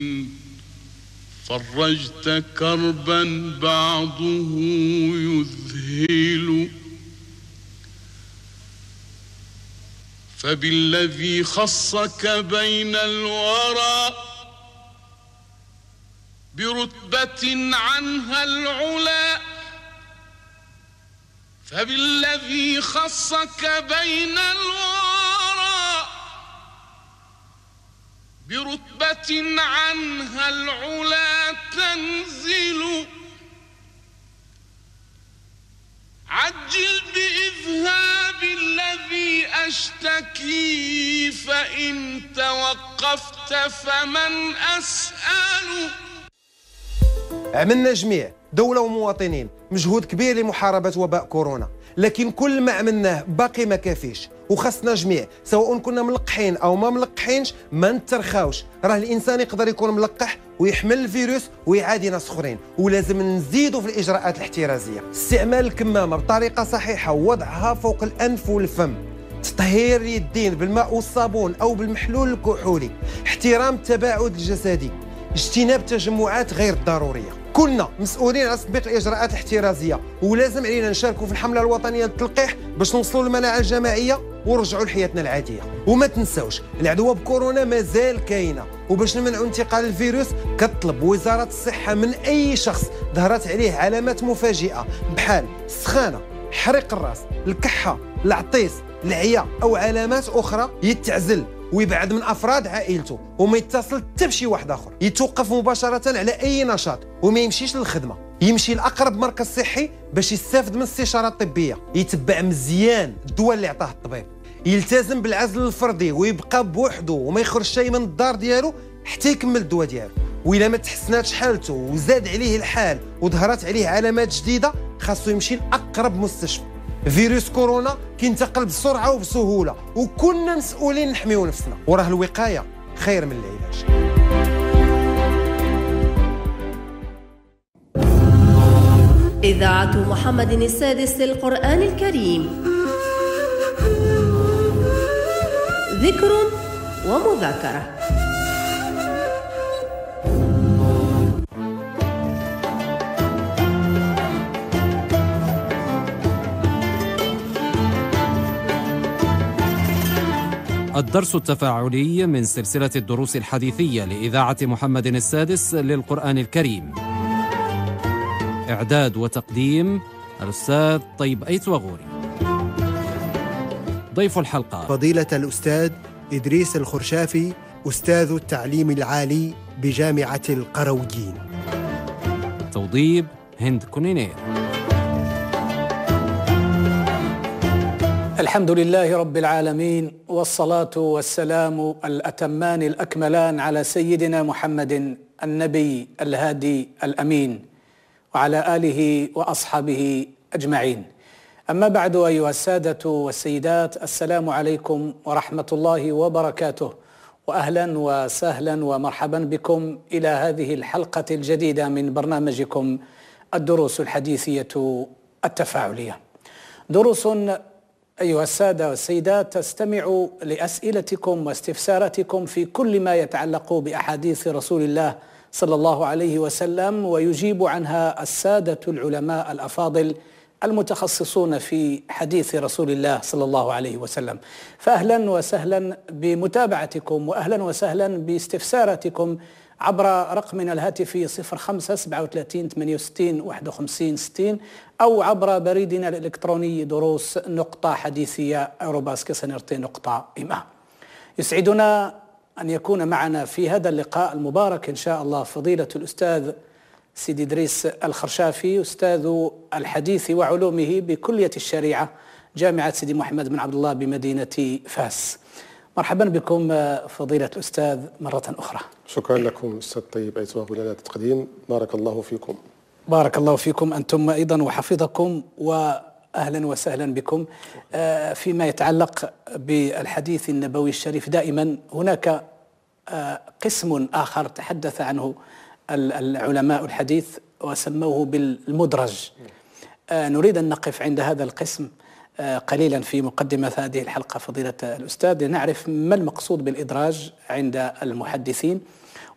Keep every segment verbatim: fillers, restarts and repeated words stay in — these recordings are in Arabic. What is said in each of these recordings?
فرجت كربا بعضه يذهل، فبالذي خصك بين الورى برتبة عنها العلا، فبالذي خصك بين الورى برتبة عنها العلا تنزل، عجل بإذهاب الذي أشتكي، فإن توقفت فمن أسأل. عملنا جميع دولة ومواطنين مجهود كبير لمحاربة وباء كورونا، لكن كل ما عملناه باقي ما كافيش، وخاصنا جميع سواء كنا ملقحين او ما ملقحينش ما نترخاوش. راه الانسان يقدر يكون ملقح ويحمل الفيروس ويعادي ناس اخرين، ولازم نزيدوا في الاجراءات الاحترازيه. استعمال الكمامه بطريقه صحيحه ووضعها فوق الانف والفم، تطهير اليدين بالماء والصابون او بالمحلول الكحولي، احترام التباعد الجسدي، اجتناب تجمعات غير ضروريه. كلنا مسؤولين على تطبيق الاجراءات الاحترازيه، ولازم علينا نشاركوا في الحمله الوطنيه للتلقيح باش نوصلوا للمناعه الجماعيه ونرجعوا لحياتنا العاديه. وما تنساوش العدوى بكورونا مازال كاينه، وباش نمنعوا انتقال الفيروس كتطلب وزاره الصحه من اي شخص ظهرت عليه علامات مفاجئه بحال السخانه، حريق الراس، الكحه، العطيس، العيا او علامات اخرى يتعزل ويبعد من افراد عائلته وما يتصل حتى بشي واحد اخر، يتوقف مباشره على اي نشاط وما يمشيش للخدمه، يمشي لاقرب مركز صحي باش يستافد من الاستشاره الطبيه، يتبع مزيان الدواء اللي عطاه الطبيب، يلتزم بالعزل الفردي ويبقى بوحده وما يخرج شيء من الدار ديالو حتى يكمل الدواء ديالو. وإلا ما تحسناتش حالته وزاد عليه الحال وظهرت عليه علامات جديده خاصو يمشي لاقرب مستشفى. فيروس كورونا كينتقل بسرعه وبسهوله، وكلنا مسؤولين نحميو نفسنا، وراه الوقايه خير من العلاج. إذاعة محمد السادس للقرآن الكريم، ذكر ومذاكرة. الدرس التفاعلي من سلسلة الدروس الحديثية لإذاعة محمد السادس للقرآن الكريم. إعداد وتقديم الأستاذ طيب أيتوغوري. ضيف الحلقة فضيلة الأستاذ إدريس الخرشافي، أستاذ التعليم العالي بجامعة القرويين. توضيب هند كونينير. الحمد لله رب العالمين، والصلاة والسلام الأتمان الأكملان على سيدنا محمد النبي الهادي الأمين وعلى آله وأصحابه أجمعين. أما بعد، أيها السادة والسيدات، السلام عليكم ورحمة الله وبركاته، وأهلا وسهلا ومرحبا بكم إلى هذه الحلقة الجديدة من برنامجكم الدروس الحديثية التفاعلية. دروس أيها السادة والسيدات تستمع لأسئلتكم واستفساراتكم في كل ما يتعلق بأحاديث رسول الله صلى الله عليه وسلم، ويجيب عنها السادة العلماء الأفاضل المتخصصون في حديث رسول الله صلى الله عليه وسلم. فأهلا وسهلا بمتابعتكم، وأهلا وسهلا باستفساراتكم عبر رقمنا الهاتفي صفر خمسة سبعة وثلاثين ثمانية وستين واحد وخمسين ستين، أو عبر بريدنا الإلكتروني دروس نقطة حديثية أوروباس كسنرتي نقطة إما. يسعدنا أن يكون معنا في هذا اللقاء المبارك إن شاء الله فضيلة الأستاذ سيدي إدريس الخرشافي، أستاذ الحديث وعلومه بكلية الشريعة جامعة سيدي محمد بن عبد الله بمدينة فاس. مرحبا بكم فضيلة الأستاذ مرة أخرى. شكرا لكم أستاذ طيب أيتوغوري لنا التقديم. بارك الله فيكم. بارك الله فيكم أنتم أيضا وحفظكم، وأهلا وسهلا بكم. فيما يتعلق بالحديث النبوي الشريف دائما هناك قسم آخر تحدث عنه العلماء الحديث وسموه بالمدرج. نريد أن نقف عند هذا القسم قليلا في مقدمة هذه الحلقة فضيلة الأستاذ، لنعرف ما المقصود بالإدراج عند المحدثين،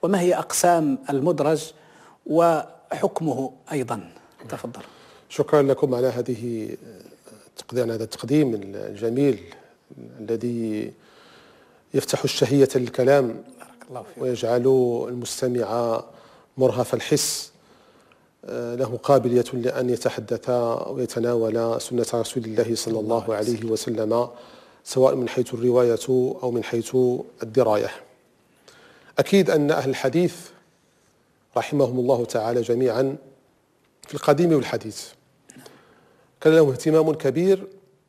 وما هي أقسام المدرج وحكمه أيضا؟ تفضل. شكرا لكم على هذه التقديم هذا التقديم الجميل الذي يفتح الشهية للكلام بارك الله فيك. ويجعل المستمع مرهف الحس له قابلية لأن يتحدث ويتناول سنة رسول الله صلى الله عليه وسلم، سواء من حيث الرواية أو من حيث الدراية. أكيد أن أهل الحديث رحمهم الله تعالى جميعا في القديم والحديث كان لهم اهتمام كبير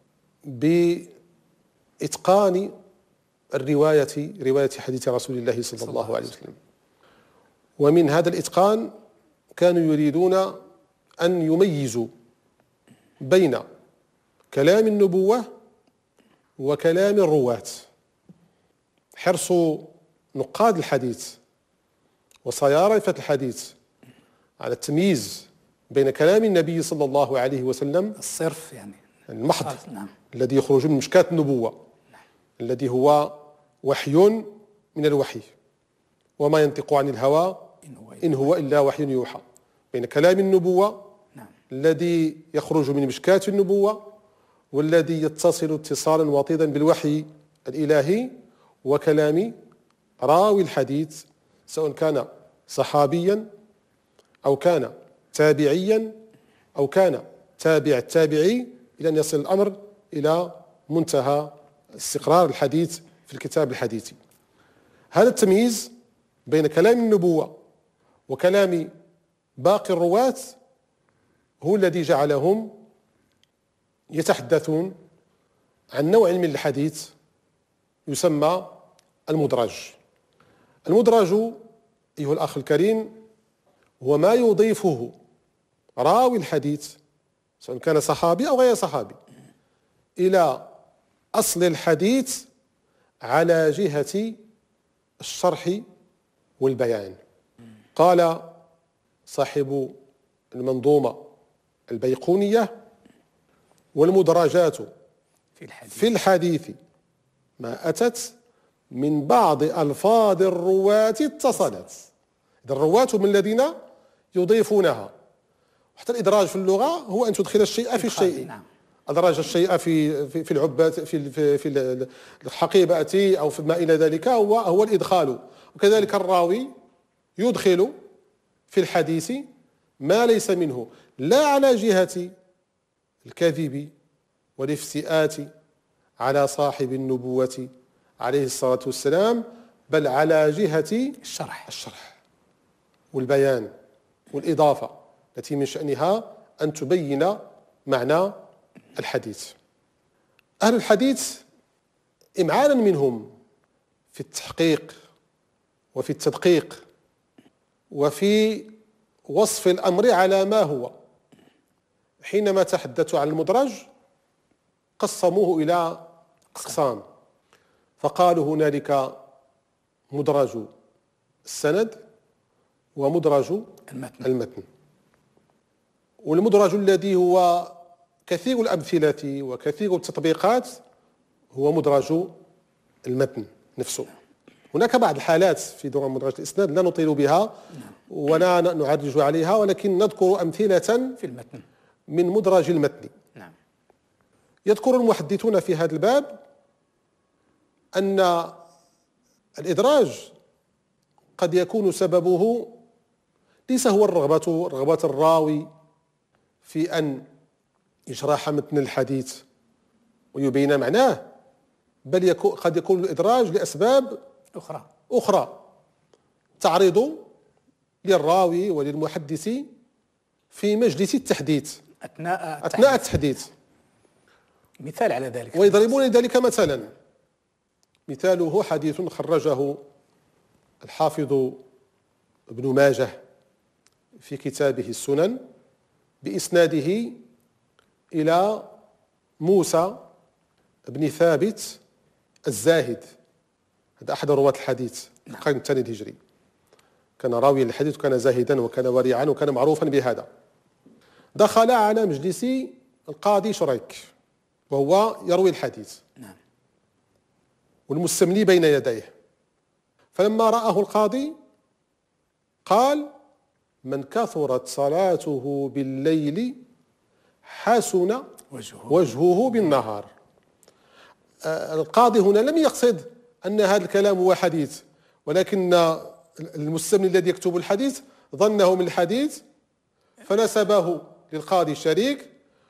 بإتقان الرواية رواية حديث رسول الله صلى الله عليه وسلم، ومن هذا الإتقان كانوا يريدون أن يميزوا بين كلام النبوة وكلام الرواة. حرص نقاد الحديث وصيارفة الحديث على التمييز بين كلام النبي صلى الله عليه وسلم الصرف يعني المحض، نعم. الذي يخرج من مشكاة النبوة، نعم. الذي هو وحي من الوحي، وما ينطق عن الهوى إن هو, إن هو إلا وحي يوحى، بين كلام النبوة، نعم. الذي يخرج من مشكاة النبوة والذي يتصل اتصالا وطيدا بالوحي الإلهي، وكلام راوي الحديث سواء كان صحابيا أو كان تابعيا أو كان تابع التابعي، إلى أن يصل الأمر إلى منتهى استقرار الحديث في الكتاب الحديثي. هذا التمييز بين كلام النبوة وكلام باقي الرواة هو الذي جعلهم يتحدثون عن نوع من الحديث يسمى المدرج. المدرج أيها الأخ الكريم هو ما يضيفه راوي الحديث سواء كان صحابي أو غير صحابي إلى أصل الحديث على جهة الشرح والبيان. قال صاحب المنظومة البيقونية: والمدرجات في الحديث, في الحديث ما أتت من بعض ألفاظ الرواة اتصلت. الرواة هم الذين يضيفونها. حتى الإدراج في اللغة هو أن تدخل الشيء في الشيء. نعم. أدرج الشيء في في في العبة في في في الحقيبة أو في ما إلى ذلك هو هو الإدخال. وكذلك الراوي يدخل في الحديث ما ليس منه، لا على جهة الكذب والافتئات على صاحب النبوة عليه الصلاة والسلام، بل على جهة الشرح الشرح والبيان والإضافة التي من شأنها أن تبين معنى الحديث. أهل الحديث إمعانا منهم في التحقيق وفي التدقيق وفي وصف الأمر على ما هو، حينما تحدثوا عن المدرج قسموه إلى أقسام، فقالوا هنالك مدرج السند ومدرج المتن, المتن. والمدرج الذي هو كثير الأمثلة وكثير التطبيقات هو مدرج المتن نفسه. هناك بعض الحالات في دور مدرج الإسناد لا نطيل بها ولا نعرج عليها، ولكن نذكر أمثلة في المتن من مدرج المتن. نعم. يذكر المحدثون في هذا الباب أن الإدراج قد يكون سببه ليس هو الرغبة رغبة الراوي في أن يشرح متن الحديث ويبين معناه، بل يكون قد يكون الإدراج لأسباب أخرى أخرى تعرض للراوي وللمحدث في مجلس التحديث أثناء أثناء التحديث. مثال على ذلك، ويضربون لذلك مثلا، مثاله حديث خرجه الحافظ ابن ماجه في كتابه السنن بإسناده إلى موسى بن ثابت الزاهد، هذا أحد رواة الحديث في القرن الثاني الهجري، كان راويا للحديث وكان زاهدا وكان ورعا وكان معروفا بهذا. دخل على مجلس القاضي شريك وهو يروي الحديث والمستملي بين يديه، فلما رآه القاضي قال: من كثرت صلاته بالليل حسن وجهه, وجهه بالنهار. القاضي هنا لم يقصد أن هذا الكلام هو حديث، ولكن المستملي الذي يكتب الحديث ظنه من الحديث فنسبه للقاضي الشريك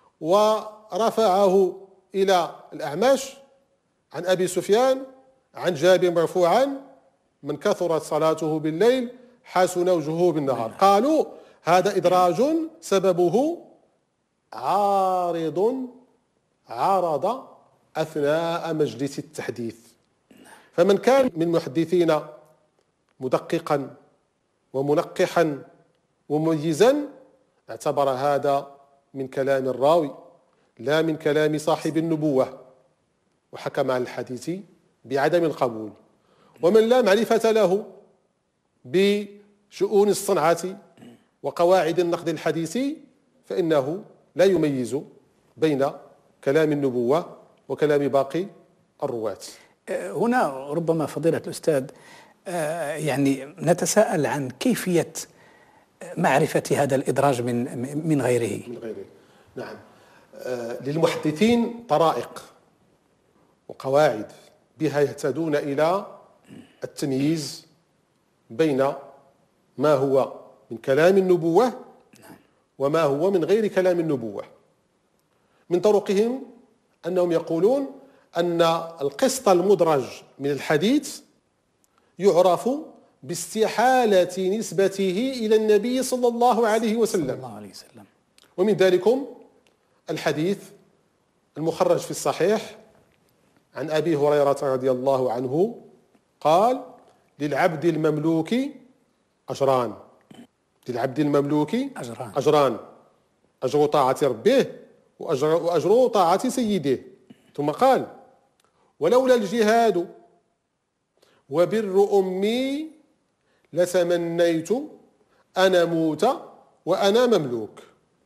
ورفعه إلى الأعمش عن أبي سفيان عن جابر مرفوعا: من كثرت صلاته بالليل حسن وجهه بالنهار. قالوا هذا إدراج سببه عارض عرض أثناء مجلس التحديث، فمن كان من محدثين مدققا ومنقحا ومميزا اعتبر هذا من كلام الراوي لا من كلام صاحب النبوة، وحكم على الحديث بعدم القبول. ومن لا معرفة له بشؤون الصنعة وقواعد النقد الحديثي فإنه لا يميز بين كلام النبوة وكلام باقي الرواة. هنا ربما فضيلة الأستاذ يعني نتساءل عن كيفية معرفة هذا الإدراج من من غيره. من غيره نعم. للمحدثين طرائق وقواعد بها يهتدون إلى التمييز بين ما هو من كلام النبوة وما هو من غير كلام النبوة. من طرقهم أنهم يقولون أن القسط المدرج من الحديث يعرف باستحالة نسبته إلى النبي صلى الله عليه وسلم، ومن ذلكم الحديث المخرج في الصحيح عن أبي هريرة رضي الله عنه قال: للعبد المملوك أجران للعبد المملوك أجران, أجران أجر طاعة ربه وأجر, وأجر طاعة سيده. ثم قال: ولولا الجهاد وبر أمي لتمنيت أن أموت وأنا مملوك.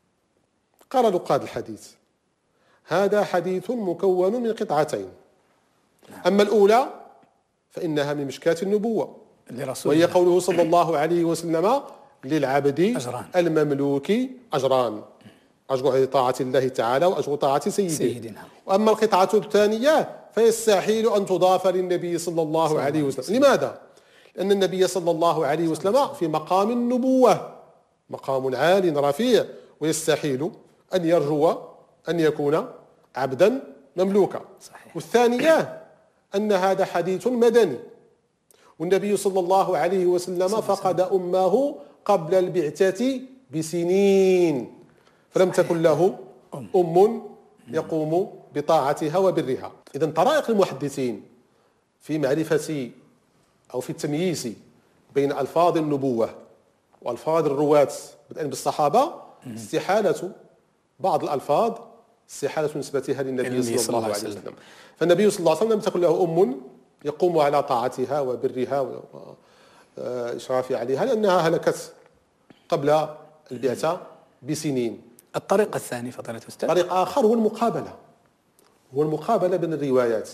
قال نقاد الحديث: هذا حديث مكون من قطعتين، أما الأولى فإنها من مشكاة النبوة وهي قوله صلى الله عليه وسلم: للعبد أجران. المملوك أجران، أجر طاعة الله تعالى وأجر طاعة سيده. سيدنا. وأما القطعة الثانية فيستحيل أن تضاف للنبي صلى الله عليه وسلم. لماذا؟ لأن النبي صلى الله عليه وسلم في مقام النبوة، مقام عال رفيع، ويستحيل أن يرجو أن يكون عبدا مملوكا. صحيح. والثانية أن هذا حديث مدني، والنبي صلى الله عليه وسلم فقد أمه قبل البعثة بسنين، فلم تكن له أم يقوم بطاعتها وبرها. إذن طرائق المحدثين في معرفة أو في التمييز بين ألفاظ النبوة وألفاظ الرواة بدءا بالصحابة استحالة بعض الألفاظ استحالة نسبتها للنبي صلى الله عليه وسلم. فالنبي صلى الله عليه وسلم لم تكن له أم يقوم على طاعتها وبرها وإشرافها عليها، لأنها هلكت قبل البعثة بسنين. الطريق الثاني فضيلة الأستاذ، طريق آخر هو المقابلة، هو المقابلة بين الروايات.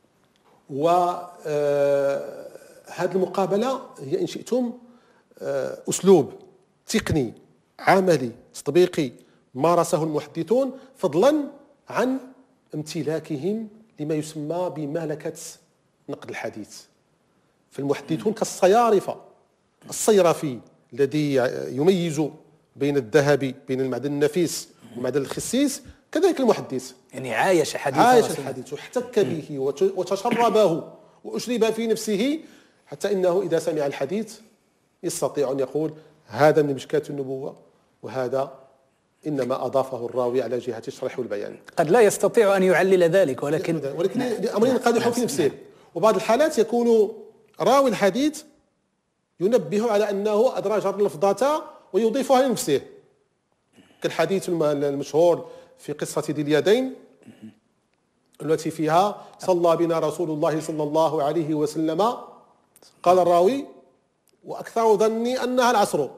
وهذه المقابلة هي إن شئتم أسلوب تقني عملي تطبيقي مارسه المحدثون فضلا عن امتلاكهم لما يسمى بملكة نقد الحديث. فالمحدثون كالصيارفة، الصيرفي الذي يميز بين الذهب بين المعدن النفيس والمعدن الخسيس، كذلك المحدث يعني عايش حديث عايش الحديث واحتك به وتشربه وأشرب في نفسه، حتى إنه إذا سمع الحديث يستطيع أن يقول هذا من مشكاة النبوة وهذا إنما أضافه الراوي على جهة الشرح والبيان. قد لا يستطيع أن يعلل ذلك، ولكن ولكن لأمرين قادحون في نفسه. وبعض الحالات يكون راوي الحديث ينبه على أنه أدرج اللفظة ويضيفها لنفسه، كالحديث المشهور في قصة ذي اليدين التي فيها صلى بنا رسول الله صلى الله عليه وسلم، قال الراوي وأكثر ظني أنها العصر،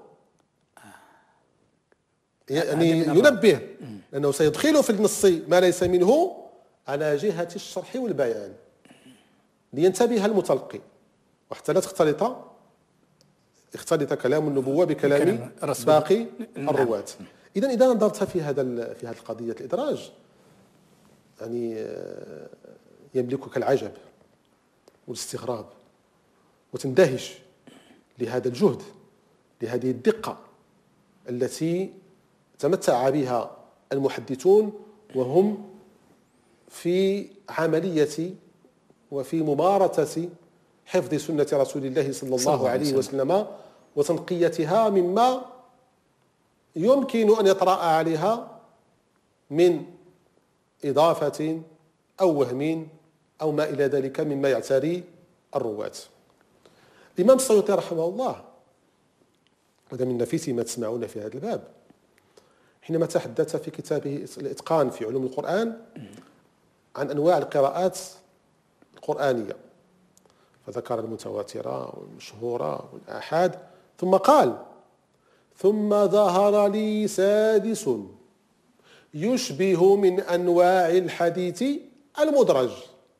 يعني ينبه لأنه سيدخل في النص ما ليس منه على جهة الشرح والبيان لينتبه المتلقي وحتى لا تختلط يختلط كلام النبوة بكلام باقي الرواة. إذا إذا نظرت في هذا في هذه القضية الإدراج يعني يملكك العجب والاستغراب وتندهش لهذا الجهد، لهذه الدقة التي تمتع بها المحدثون وهم في عملية وفي ممارسة حفظ سنة رسول الله صلى الله عليه وسلم وتنقيتها مما يمكن أن يطرأ عليها من إضافة أو وهم أو ما إلى ذلك مما يعتري الرواة. الإمام السيوطي رحمه الله، وهذا من نفيس ما تسمعون في هذا الباب، حينما تحدث في كتابه الإتقان في علوم القرآن عن أنواع القراءات القرآنية، فذكر المتواترة والمشهورة والآحاد، ثم قال: ثم ظهر لي سادس يشبه من أنواع الحديث المدرج،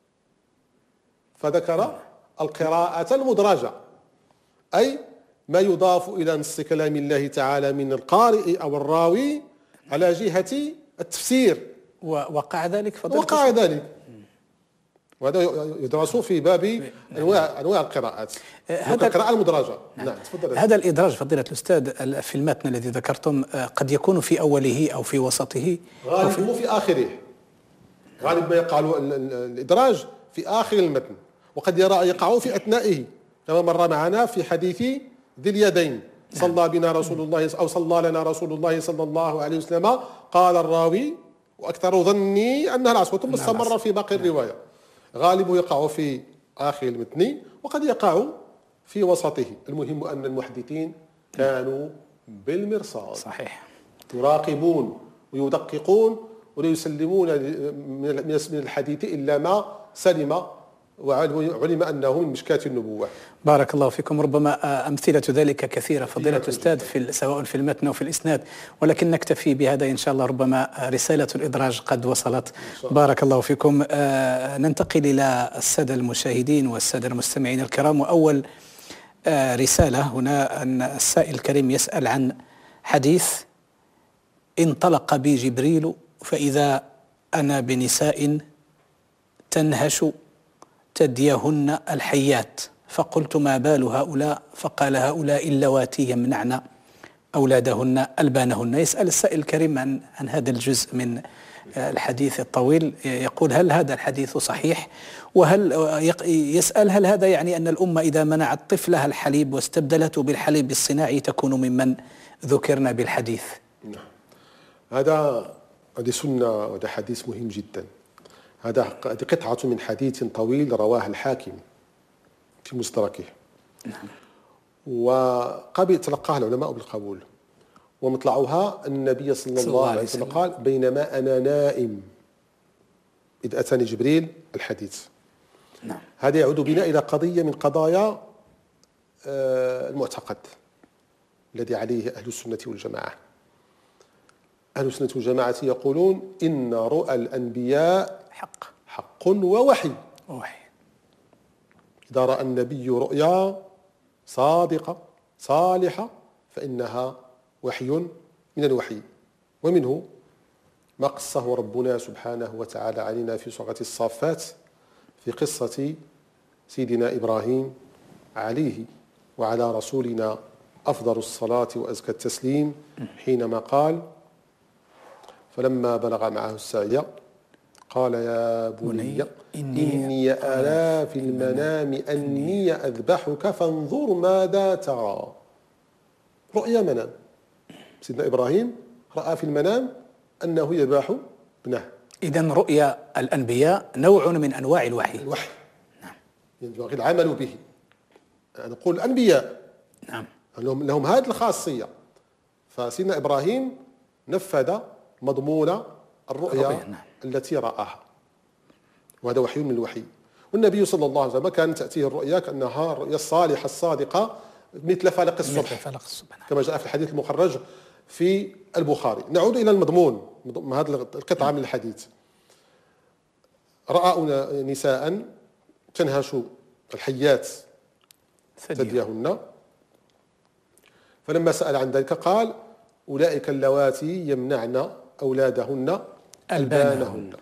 فذكر القراءة المدرجة، أي ما يضاف إلى نص كلام الله تعالى من القارئ أو الراوي على جهة التفسير. ووقع ذلك فضل وقع ذلك، وهذا يدرس في باب انواع انواع القراءات، هذا القراءة المدرجة. نعم. نعم. تفضل. هذا الإدراج فضيلة الأستاذ في المتن الذي ذكرتم قد يكون في أوله أو في وسطه، غالبه في آخره. غالب ما يقع الإدراج في آخر المتن، وقد يرى يقع في أثنائه، كما مر معنا في حديث ذي اليدين: صلى بنا رسول الله أو صلى لنا رسول الله صلى الله عليه وسلم، قال الراوي وأكثر ظني أنها العصر، ثم استمر في باقي الرواية. غالبه يقع في آخر المتن وقد يقع في وسطه. المهم أن المحدثين كانوا بالمرصاد، صحيح، يراقبون ويدققون ولا يسلمون من الحديث إلا ما سلم وعلم أنه من مشكاة النبوة. بارك الله فيكم. ربما أمثلة ذلك كثيرة فضيلة الأستاذ، في سواء في المتن أو في الإسناد، ولكن نكتفي بهذا إن شاء الله. ربما رسالة الإدراج قد وصلت. بارك الله فيكم. آه ننتقل إلى السادة المشاهدين والسادة المستمعين الكرام. وأول آه رسالة هنا، أن السائل الكريم يسأل عن حديث: انطلق بي جبريل فإذا أنا بنساء تنهش تديهن الحيات، فقلت: ما بال هؤلاء؟ فقال: هؤلاء اللواتي يمنعن أولادهن ألبانهن. يسأل السائل الكريم عن, عن هذا الجزء من الحديث الطويل، يقول: هل هذا الحديث صحيح؟ وهل يسأل هل هذا يعني أن الأمة إذا منعت طفلها الحليب واستبدلته بالحليب الصناعي تكون ممن ذكرنا بالحديث؟ نعم، هذا هذه سنة وهذا حديث مهم جدا. هذا قطعة من حديث طويل رواه الحاكم في مستدركه. نعم. وقبل تلقاها العلماء بالقبول، ومطلعها النبي صلى الله عليه وسلم قال: بينما أنا نائم إذ أتاني جبريل الحديث. نعم. هذا يعود بنا إلى قضية من قضايا المعتقد الذي عليه أهل السنة والجماعة. أهل السنة والجماعة يقولون: إن رؤى الأنبياء حق حق ووحي. ووحي. إذا رأى النبي رؤيا صادقة صالحة فإنها وحي من الوحي. ومنه ما قصه ربنا سبحانه وتعالى علينا في سورة الصافات في قصة سيدنا إبراهيم عليه وعلى رسولنا أفضل الصلاة وأزكى التسليم، حينما قال: فلما بلغ معه السعي قال: يا بني إني أرى في المنام أني أذبحك فانظر ماذا ترى. رؤيا منام. سيدنا إبراهيم رأى في المنام أنه يذبح ابنه. إذن رؤيا الأنبياء نوع من أنواع الوحي. الوحي. نعم. ينبغي العمل به. نقول الأنبياء. نعم. لهم لهم هذه الخاصية. فسيدنا إبراهيم نفذ مضمون الرؤيا نعم. التي رآها، وهذا وحي من الوحي. والنبي صلى الله عليه وسلم كانت تأتيه الرؤيا كأنها الرؤيا الصالحة الصادقة مثل فلق الصبح, مثل فلق الصبح نعم. كما جاء في الحديث المخرج في البخاري. نعود إلى المضمون هذه القطعة من الحديث. رأى نساء تنهش الحيات ثديهن فلما سأل عن ذلك قال أولئك اللواتي يمنعن أولادهن ألبانهن.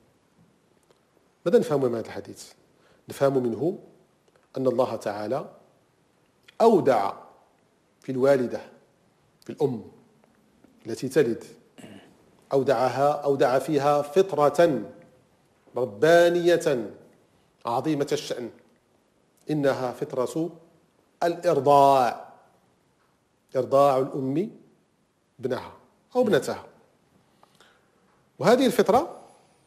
ماذا نفهم من هذا الحديث؟ نفهم منه أن الله تعالى أودع في الوالدة، في الأم التي تلد، أودعها أودع فيها فطرة ربانية عظيمة الشأن، إنها فطرة الإرضاع، إرضاع الأم ابنها أو ابنتها. وهذه الفطرة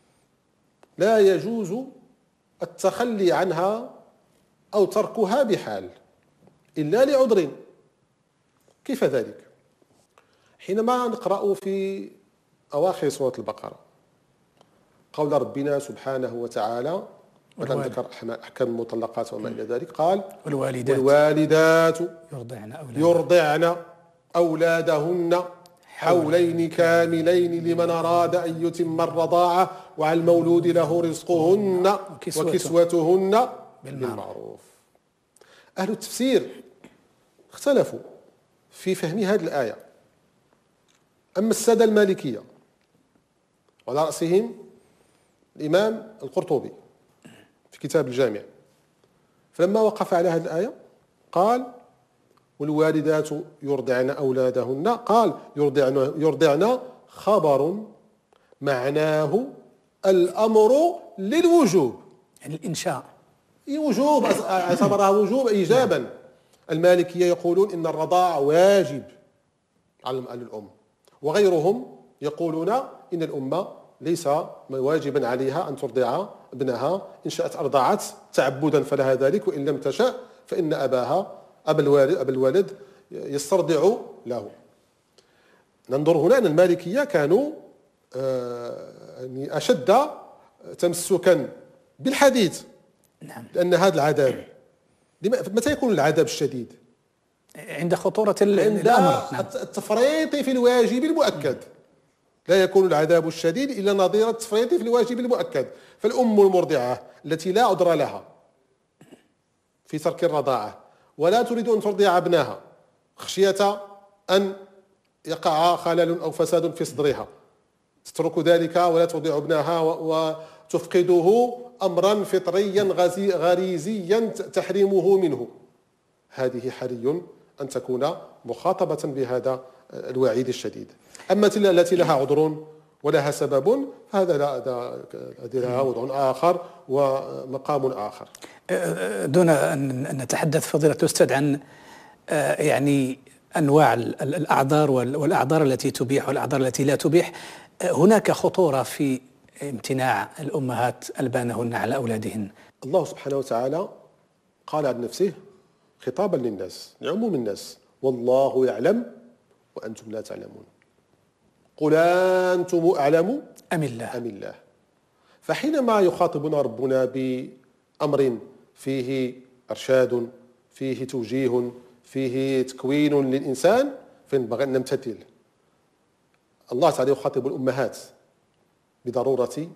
لا يجوز التخلي عنها أو تركها بحال إلا لعذر. كيف ذلك؟ حينما نقرأ في أواخر سورة البقرة قول ربنا سبحانه وتعالى مثلا ذكر أحكام المطلقات وما إلى ذلك، قال والوالدات, والوالدات يرضعن, يرضعن أولادهن حولين كاملين لمن أراد أن يتم الرضاعة وعلى المولود له رزقهن وكسوتهن بالمعروف. أهل التفسير اختلفوا في فهم هذه الآية. أما السادة المالكية وعلى رأسهم الإمام القرطبي في كتاب الجامع، فلما وقف على هذه الآية قال والوالدات يرضعن أولادهن، قال يرضعن, يرضعن خبر معناه الأمر للوجوب، يعني الإنشاء وجوب، اعتبرها وجوب إيجابا. المالكية يقولون إن الرضاع واجب على الأم، وغيرهم يقولون إن الأم ليس واجبا عليها أن ترضع ابنها، إن شاءت أرضعت تعبدا فلها ذلك، وإن لم تشأ فإن أباها أبا الوالد, أبا الوالد يسترضع له. ننظر هنا أن المالكية كانوا أشد تمسكا بالحديث، لأن هذا العذاب متى يكون العذاب الشديد؟ عند خطورة عند الأمر، التفريط في الواجب المؤكد. لا يكون العذاب الشديد إلا نظير التفريط في الواجب المؤكد. فالأم المرضعة التي لا عذر لها في ترك الرضاعة ولا تريد أن ترضع ابنها خشية أن يقع خلل أو فساد في صدرها، تترك ذلك ولا ترضع ابنها وتفقده أمرا فطريا غريزيا تحريمه منه. هذه حري أن تكون مخاطبة بهذا الوعيد الشديد. أما التي لها عذر ولها سبب فهذا لا لها وضع آخر ومقام آخر. دون أن نتحدث فضيلة الأستاذ عن يعني أنواع الأعذار والأعذار التي تبيح والأعذار التي لا تبيح، هناك خطورة في امتناع الأمهات ألبانهن على أولادهن. الله سبحانه وتعالى قال عن نفسه خطابا للناس لعموم الناس: والله يعلم وأنتم لا تعلمون، قل أنتم أعلم أم الله أم الله. فحينما يخاطبنا ربنا بأمر فيه إرشاد، فيه توجيه، فيه تكوين للإنسان، فينبغي أن نمتثل. الله تعالى يخاطب الأمهات بضرورة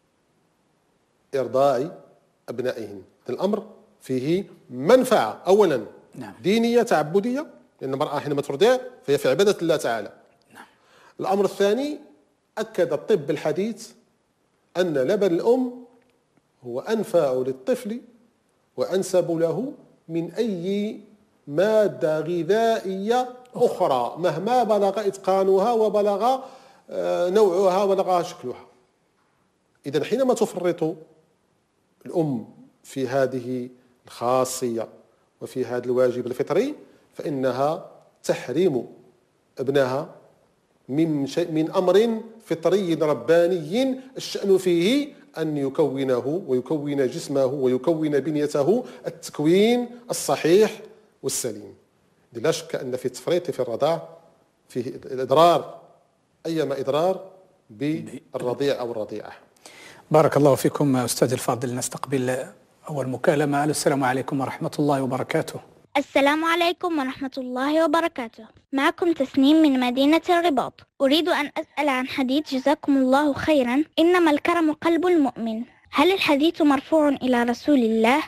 إرضاع أبنائهن. الأمر فيه منفعة أولا نعم. دينية تعبدية، لأن المرأة حينما ترضع فهي في عبادة الله تعالى. نعم. الأمر الثاني، أكد الطب الحديث أن لبن الأم هو أنفع للطفل وأنسب له من أي مادة غذائية أخرى مهما بلغ إتقانها وبلغ نوعها وبلغ شكلها. إذن حينما تفرط الأم في هذه الخاصية وفي هذا الواجب الفطري فإنها تحرم ابنها من شيء من أمر فطري رباني الشأن فيه أن يكونه ويكون جسمه ويكون بنيته التكوين الصحيح والسليم. لا شك أن في التفريط في الرضاع فيه الإضرار، أيما إضرار بالرضيع أو الرضيعة. بارك الله فيكم أستاذ الفاضل. نستقبل أول مكالمة. السلام عليكم ورحمة الله وبركاته. السلام عليكم ورحمة الله وبركاته. معكم تسنيم من مدينة الرباط. أريد أن أسأل عن حديث جزاكم الله خيرا إنما الكرم قلب المؤمن. هل الحديث مرفوع إلى رسول الله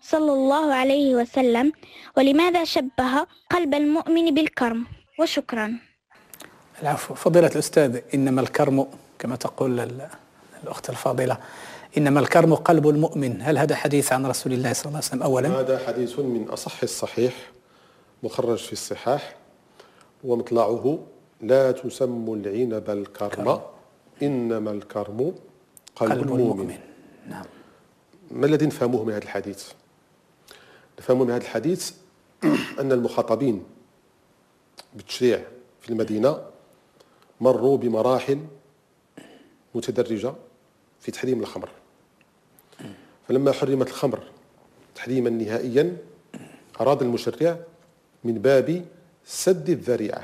صلى الله عليه وسلم؟ ولماذا شبه قلب المؤمن بالكرم؟ وشكرا. العفو فضيلة الأستاذ. إنما الكرم كما تقول الأخت الفاضلة، إنما الكرم قلب المؤمن، هل هذا حديث عن رسول الله صلى الله عليه وسلم أولا؟ هذا حديث من أصح الصحيح مخرج في الصحاح، ومطلعه لا تسموا العنب الكرم كرم. إنما الكرم قلب, قلب المؤمن, المؤمن. نعم. ما الذي نفهمه من هذا الحديث؟ نفهمه من هذا الحديث أن المخاطبين بالتشريع في المدينة مروا بمراحل متدرجة في تحريم الخمر، فلما حرمت الخمر تحريما نهائيا أراد المشرع من باب سد الذريعة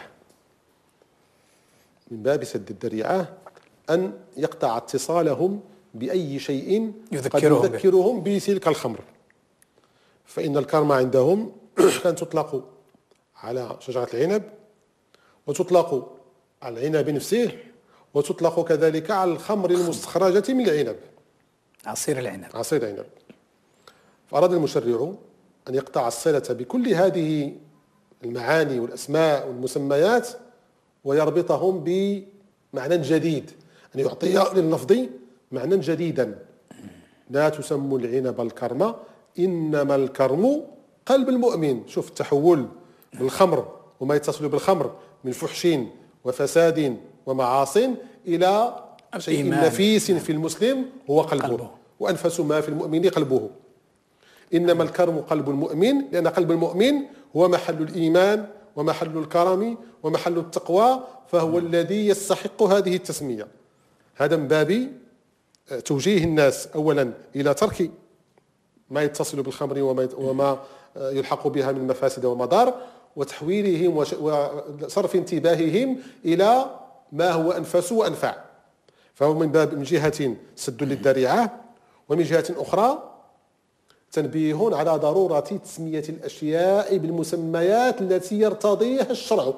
من باب سد الذريعة أن يقطع اتصالهم بأي شيء يذكرهم, قد يذكرهم بتلك الخمر. فإن الكرم عندهم كانت تطلق على شجرة العنب، وتطلق على العنب نفسه، وتطلق كذلك على الخمر المستخرجة من العنب، عصير العنب عصير العنب. فأراد المشرع أن يقطع الصلة بكل هذه المعاني والأسماء والمسميات ويربطهم بمعنى جديد، أن يعطي لللفظ معنى جديدا. لا تسموا العنب الكرم إنما الكرم قلب المؤمن. شوف التحول بالخمر وما يتصل بالخمر من فحش وفساد ومعاصٍ إلى شيء نفيس في المسلم هو قلبه, قلبه. وأنفس ما في المؤمن قلبه. إنما الكرم قلب المؤمن، لأن قلب المؤمن هو محل الإيمان ومحل الكرم ومحل التقوى، فهو الذي يستحق هذه التسمية. هذا من باب توجيه الناس أولا إلى ترك ما يتصل بالخمر وما يلحق بها من مفاسد ومضار، وتحويلهم وصرف انتباههم إلى ما هو أنفس وأنفع. فهو من باب من جهة سد للذريعة، ومن جهة أخرى تنبيه على ضرورة تسمية الأشياء بالمسميات التي يرتضيها الشرع.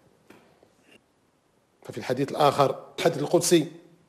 ففي الحديث الآخر الحديث القدسي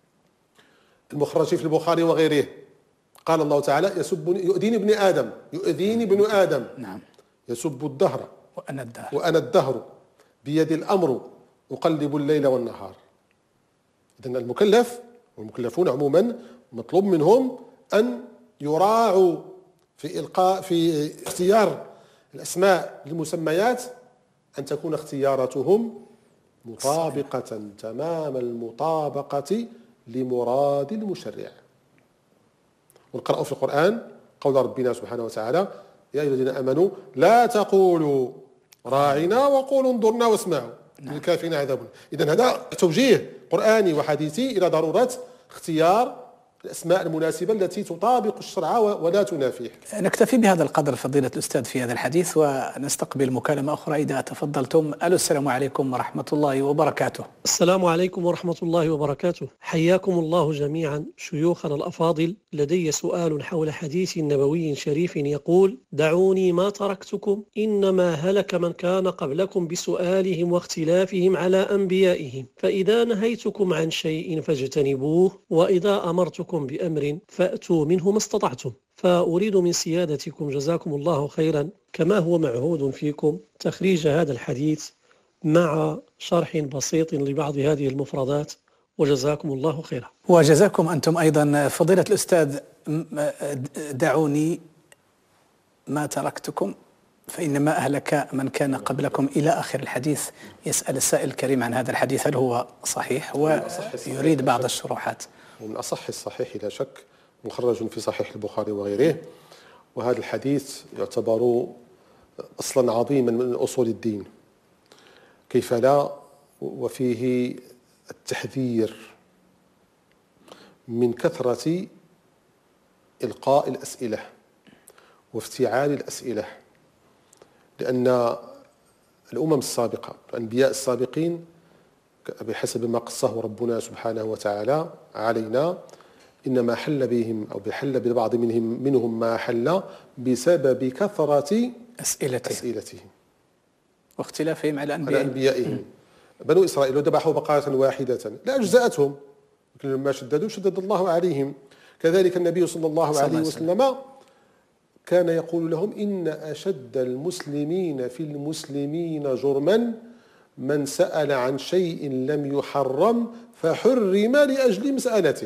المخرج في البخاري وغيره قال الله تعالى: يسب يؤذيني ابن آدم يؤذيني ابن آدم نعم يسب الدهر وأنا الدهر وأنا الدهر بيدي الأمر أقلب الليل والنهار. إذن المكلف والمكلفون عموما مطلوب منهم أن يراعوا في إلقاء في اختيار الأسماء للمسميات، أن تكون اختياراتهم مطابقة تمام المطابقة لمراد المشرع. ونقرأ في القرآن قول ربنا سبحانه وتعالى: يا أيها الذين آمنوا لا تقولوا راعنا وقولوا انظرنا واسمعوا للكافرين عذاب. إذن هذا توجيه قرآني وحديثي إلى ضرورة اختيار الأسماء المناسبة التي تطابق الشرع ولا تنافيه. نكتفي بهذا القدر فضيلة الأستاذ في هذا الحديث، ونستقبل مكالمة أخرى إذا تفضلتم. ألو، السلام عليكم ورحمة الله وبركاته. السلام عليكم ورحمة الله وبركاته، حياكم الله جميعا شيوخنا الأفاضل. لدي سؤال حول حديث نبوي شريف يقول: دعوني ما تركتكم إنما هلك من كان قبلكم بسؤالهم واختلافهم على أنبيائهم، فإذا نهيتكم عن شيء فاجتنبوه، وإذا أمرتكم بأمر فأتوا منه ما استطعتم. فأريد من سيادتكم جزاكم الله خيرا كما هو معهود فيكم تخريج هذا الحديث مع شرح بسيط لبعض هذه المفردات، وجزاكم الله خيرا. وجزاكم أنتم أيضا فضيلة الأستاذ. دعوني ما تركتكم فإنما أهلك من كان قبلكم إلى آخر الحديث. يسأل السائل الكريم عن هذا الحديث هل هو صحيح، ويريد بعض الشروحات. ومن أصح الصحيح لا شك، مخرج في صحيح البخاري وغيره. وهذا الحديث يعتبر أصلا عظيما من أصول الدين، كيف لا، وفيه التحذير من كثرة إلقاء الأسئلة وافتعال الأسئلة، لأن الأمم السابقة الأنبياء السابقين بحسب ما قصه ربنا سبحانه وتعالى علينا إنما حل بهم أو بحل ببعض منهم منهم ما حل بسبب كثرة أسئلتهم, أسئلتهم واختلافهم على أنبيائهم, على أنبيائهم. بنو إسرائيل ذبحوا بقرة واحدة لا أجزأتهم، لكن لما شددوا شدد الله عليهم. كذلك النبي صلى الله عليه وسلم كان يقول لهم إن أشد المسلمين في المسلمين جرما من سأل عن شيء لم يحرم فحرم لأجل مسألته.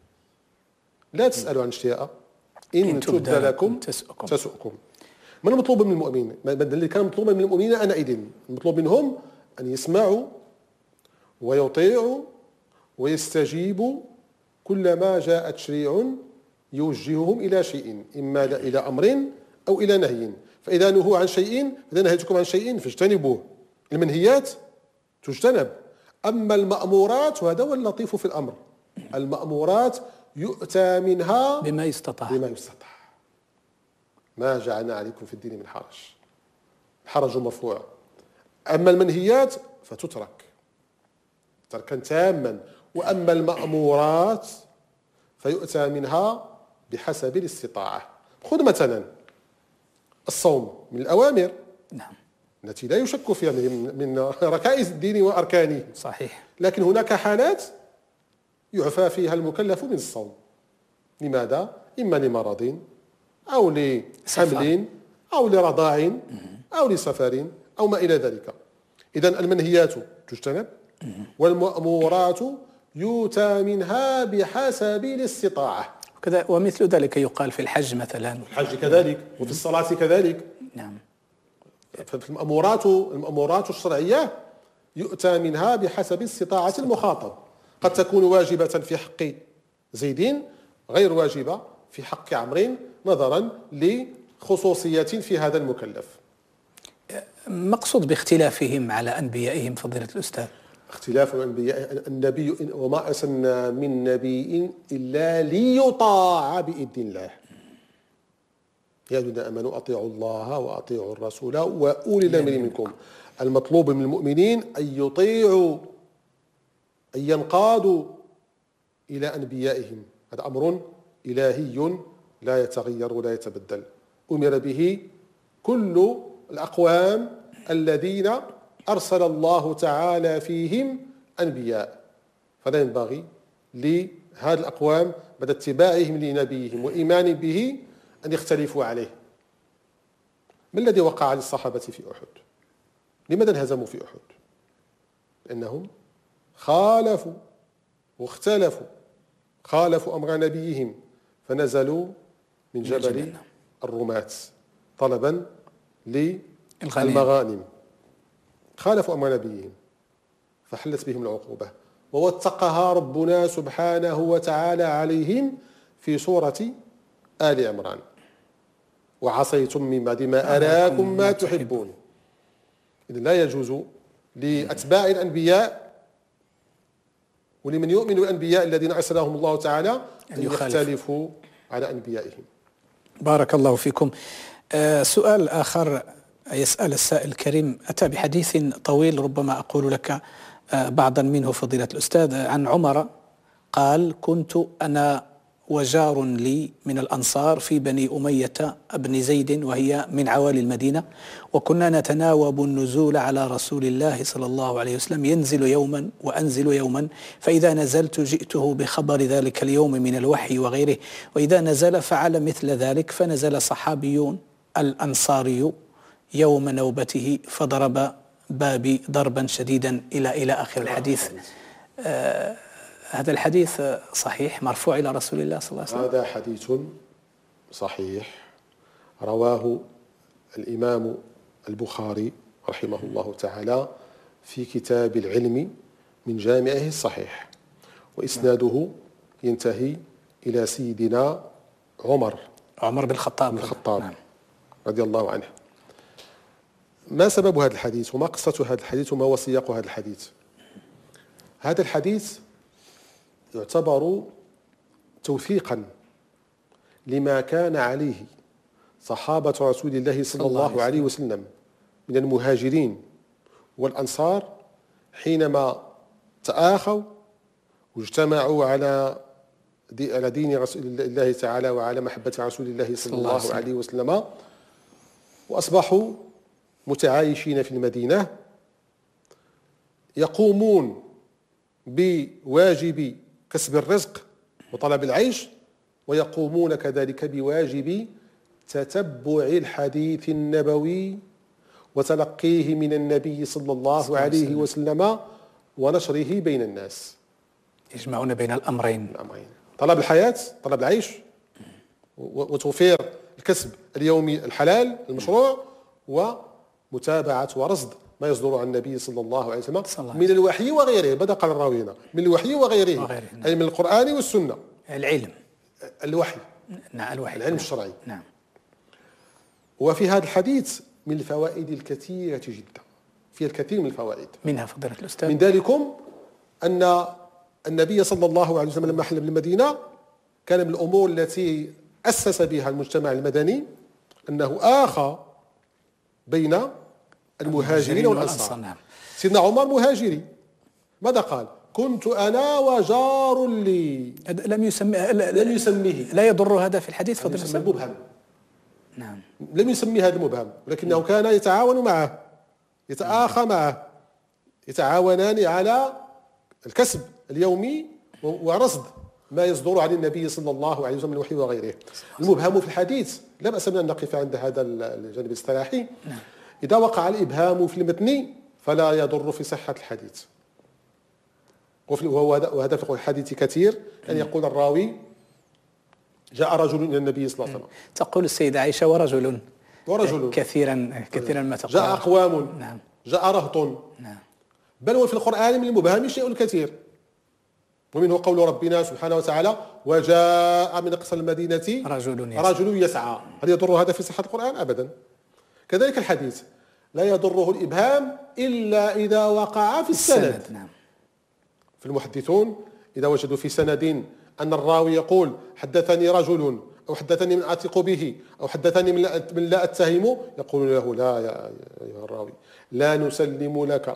لا تسألوا عن اشياء إن تبد لكم تسؤكم. تسؤكم. ما المطلوب من المؤمنين؟ اللي كان مطلوبا من المؤمنين آنئذ المطلوب منهم أن يسمعوا ويطيعوا ويستجيبوا كلما جاء تشريع يوجههم إلى شيء، إما إلى أمر أو إلى نهي. فإذا نهوا عن شيء، إذا نهيتكم عن شيء فاجتنبوه. المنهيات تجتنب. أما المأمورات، وهذا هو اللطيف في الأمر، المأمورات يؤتى منها بما يستطاع بما يستطاع. ما جعلنا عليكم في الدين من حرج، حرج مرفوع. أما المنهيات فتترك تركا تاما. وأما المأمورات فيؤتى منها بحسب الاستطاعة. خذ مثلا الصوم من الأوامر، نعم، التي لا يشك فيها من ركائز الدين وأركانه. صحيح. لكن هناك حالات يعفى فيها المكلف من الصوم. لماذا؟ إما لمرض أو لحمل أو لرضاع أو لسفر أو ما إلى ذلك. إذن المنهيات تجتنب والمأمورات يؤتى منها بحسب الاستطاعة. وكذا ومثل ذلك يقال في الحج مثلا، الحج كذلك، وفي الصلاة كذلك. نعم. في المأمورات المأمورات الشرعية يؤتى منها بحسب استطاعة المخاطب. قد تكون واجبة في حق زيد غير واجبة في حق عمرو نظرا لخصوصية في هذا المكلف. مقصود باختلافهم على أنبيائهم فضيلة الأستاذ؟ اختلاف الأنبياء، النبي وما أرسلنا من نبي إلا ليطاع بإذن الله. يا الذين آمنوا أطيعوا الله وأطيعوا الرسول وأولي الأمر منكم. المطلوب من المؤمنين أن يطيعوا، أن ينقادوا إلى أنبيائهم. هذا أمر إلهي لا يتغير ولا يتبدل. أمر به كل الأقوام الذين أرسل الله تعالى فيهم أنبياء، فلا ينبغي لهذه الأقوام بعد اتباعهم لنبيهم وإيمان به أن يختلفوا عليه. ما الذي وقع للصحابة في أحد؟ لماذا انهزموا في أحد؟ لأنهم خالفوا واختلفوا، خالفوا أمر نبيهم فنزلوا من جبل الرماة طلبا للمغانم، خالفوا أمر نبيهم فحلت بهم العقوبة، ووثقها ربنا سبحانه وتعالى عليهم في سورة آل عمران: وعصيتم من بعد ما أراكم ما تحبون. إذن لا يجوز لأتباع الأنبياء ولمن يؤمن بالأنبياء الذين أرسلهم الله تعالى أن يختلفوا على أنبيائهم. بارك الله فيكم. آه سؤال آخر يسأل السائل الكريم، أتى بحديث طويل ربما أقول لك آه بعضا منه فضيلة الأستاذ، عن عمر قال: كنت أنا وجار لي من الأنصار في بني أمية ابن زيد وهي من عوالي المدينة، وكنا نتناوب النزول على رسول الله صلى الله عليه وسلم، ينزل يوما وأنزل يوما، فإذا نزلت جئته بخبر ذلك اليوم من الوحي وغيره، وإذا نزل فعل مثل ذلك. فنزل صحابي الأنصاري يوم نوبته فضرب بابي ضربا شديدا إلى إلى آخر الحديث. آه هذا الحديث صحيح مرفوع إلى رسول الله صلى الله عليه وسلم؟ هذا حديث صحيح رواه الإمام البخاري رحمه الله تعالى في كتاب العلم من جامعه الصحيح، وإسناده ينتهي إلى سيدنا عمر عمر بن الخطاب بن الخطاب رضي الله عنه. ما سبب هذا الحديث وما قصة هذا الحديث وما هو سياق هذا الحديث؟ هذا الحديث يعتبر توثيقا لما كان عليه صحابة رسول الله صلى الله عليه وسلم من المهاجرين والأنصار حينما تآخوا واجتمعوا على على دين رسول الله تعالى وعلى محبة رسول الله صلى الله عليه وسلم، وأصبحوا متعايشين في المدينة يقومون بواجب كسب الرزق وطلب العيش، ويقومون كذلك بواجب تتبع الحديث النبوي وتلقيه من النبي صلى الله عليه وسلم ونشره بين الناس. يجمعون بين الأمرين. الأمرين طلب الحياة، طلب العيش، وتوفير الكسب اليومي الحلال المشروع، ومتابعة ورصد ما يصدر عن النبي صلى الله عليه وسلم من الوحي وغيره. بدأ قال الراوي هنا من الوحي وغيره, وغيره. أي من القرآن والسنة. العلم، الوحي، نعم الوحي، العلم الشرعي. نعم. وفي هذا الحديث من الفوائد الكثيرة جدا، فيه الكثير من الفوائد. منها فضيلة الأستاذ من ذلكم أن النبي صلى الله عليه وسلم لما حل بالمدينة كان من الأمور التي أسس بها المجتمع المدني أنه آخى بين المهاجرين والأنصار. نعم. سيدنا عمر مهاجري، ماذا قال؟ كنت أنا وجار لي. لم يسمي لم يسميه، لا يضر هذا في الحديث فضيلة الأستاذ مبهم. نعم. لم يسمي هذا المبهم، ولكنه كان يتعاون معه، يتآخى معه، يتعاونان على الكسب اليومي ورصد ما يصدر عن النبي صلى الله عليه وسلم من الوحي وغيره. المبهم في الحديث لا بأس من أن نقف عند هذا الجانب الاصطلاحي. نعم. إذا وقع الإبهام في المتن فلا يضر في صحة الحديث، وهذا في الحديث كثير أن يقول الراوي جاء رجل إلى النبي صلى الله عليه وسلم. تقول السيدة عائشة ورجل ورجل كثيرا كثيرا ما تقول. جاء أقوام. نعم. جاء رهط. نعم. بل وفي القرآن من المبهم شيء كثير، ومنه قول ربنا سبحانه وتعالى وجاء من أقصى المدينة رجل يسعى. رجل يسعى. هل يضر هذا في صحة القرآن؟ أبدا. كذلك الحديث لا يضره الإبهام إلا إذا وقع في السند. السند. نعم. في المحدثون إذا وجدوا في سند أن الراوي يقول حدثني رجل أو حدثني من أثق به أو حدثني من لا أتهم، يقول له لا يا أيها الراوي لا نسلم لك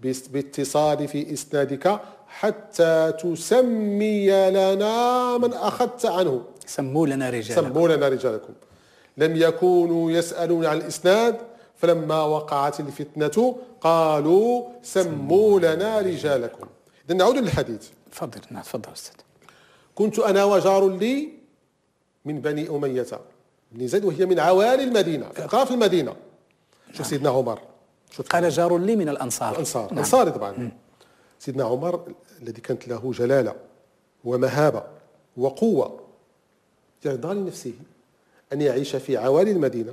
باتصال في إسنادك حتى تسمي لنا من أخذت عنه. سموا لنا رجالكم. سموا لنا رجالكم. لم يكونوا يسألون عن الإسناد، فلما وقعت الفتنة قالوا سموا لنا رجالكم. إذن نعود للحديث. تفضل. نعم تفضل أستاذ. كنت أنا وجار لي من بني أمية بن زيد، وهي من عوالي المدينة في أطراف المدينة. شوف سيدنا عمر، قال جار لي من الأنصار. الأنصار. نعم. الأنصار طبعا. م. سيدنا عمر الذي كانت له جلالة ومهابة وقوة يرضى لنفسه أن يعيش في عوالي المدينة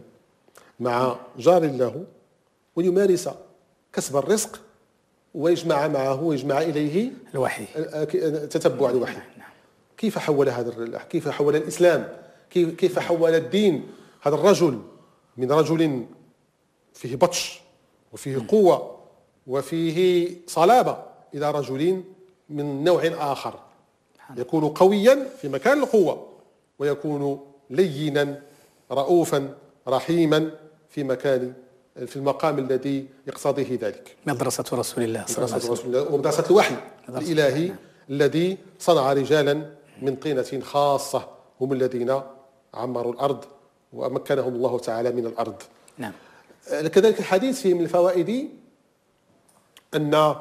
مع جار له ويمارس كسب الرزق ويجمع معه ويجمع إليه الوحي، تتبع الوحي. كيف حول هذا كيف حول الإسلام، كيف حول الدين هذا الرجل من رجل فيه بطش وفيه قوة وفيه صلابة إلى رجل من نوع آخر يكون قويا في مكان القوة ويكون لينا رؤوفا رحيما في مكان في المقام الذي يقتضيه ذلك. مدرسة رسول الله صلى الله عليه وسلم ومدرسة الوحي الإلهي الذي صنع رجالا من طينة خاصة هم الذين عمروا الأرض ومكنهم الله تعالى من الأرض. نعم. كذلك الحديث فيه من الفوائد أن آه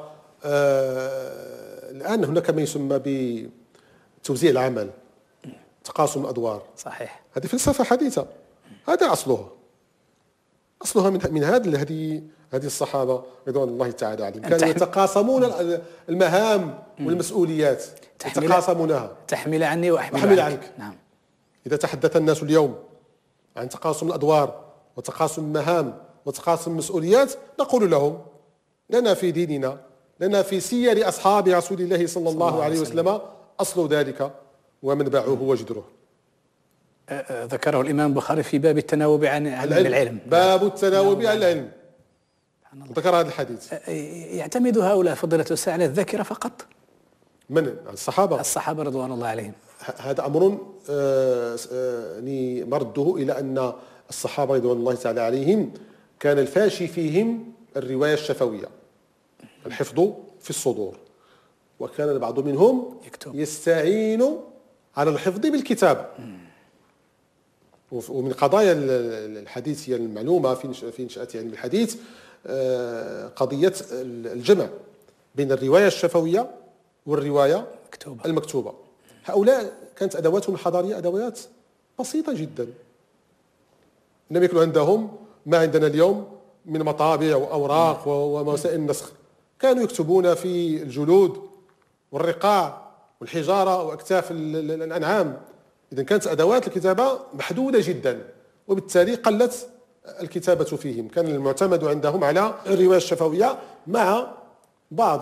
الآن هناك ما يسمى بتوزيع العمل، تقاسم الأدوار. صحيح. هذه فلسفة حديثة، هذا أصلها أصلها من من هذه هذه هذه الصحابة رضوان الله تعالى عليهم، كانوا يتقاسمون المهام والمسؤوليات، يتقاسمونها. تحمل عني وأحمل عنك. عنك. نعم. إذا تحدث الناس اليوم عن تقاسم الأدوار وتقاسم المهام وتقاسم المسؤوليات نقول لهم لنا في ديننا، لنا في سير أصحاب رسول الله صلى الله عليه وسلم أصل ذلك ومنبعه وجدره. ذكره الإمام البخاري في باب التناوب عن العلم, العلم. باب التناوب عن العلم ذكر هذا الحديث. يعتمد هؤلاء فضيلة الأستاذ على الذاكرة فقط؟ من الصحابة؟ الصحابة رضوان الله عليهم. هذا أمر مرده إلى أن الصحابة رضوان الله تعالى عليهم كان الفاشي فيهم الرواية الشفوية، الحفظ في الصدور، وكان البعض منهم يكتب. يستعين على الحفظ بالكتاب. ومن قضايا الحديث هي المعلومة في نشأة علم الحديث قضية الجمع بين الرواية الشفوية والرواية مكتوبة. المكتوبة. هؤلاء كانت أدواتهم الحضارية أدوات بسيطة جدا، لم يكن عندهم ما عندنا اليوم من مطابع وأوراق ووسائل النسخ، كانوا يكتبون في الجلود والرقاع والحجارة وأكتاف الأنعام. إذن كانت أدوات الكتابة محدودة جدا، وبالتالي قلت الكتابة فيهم. كان المعتمد عندهم على الرواية الشفوية مع بعض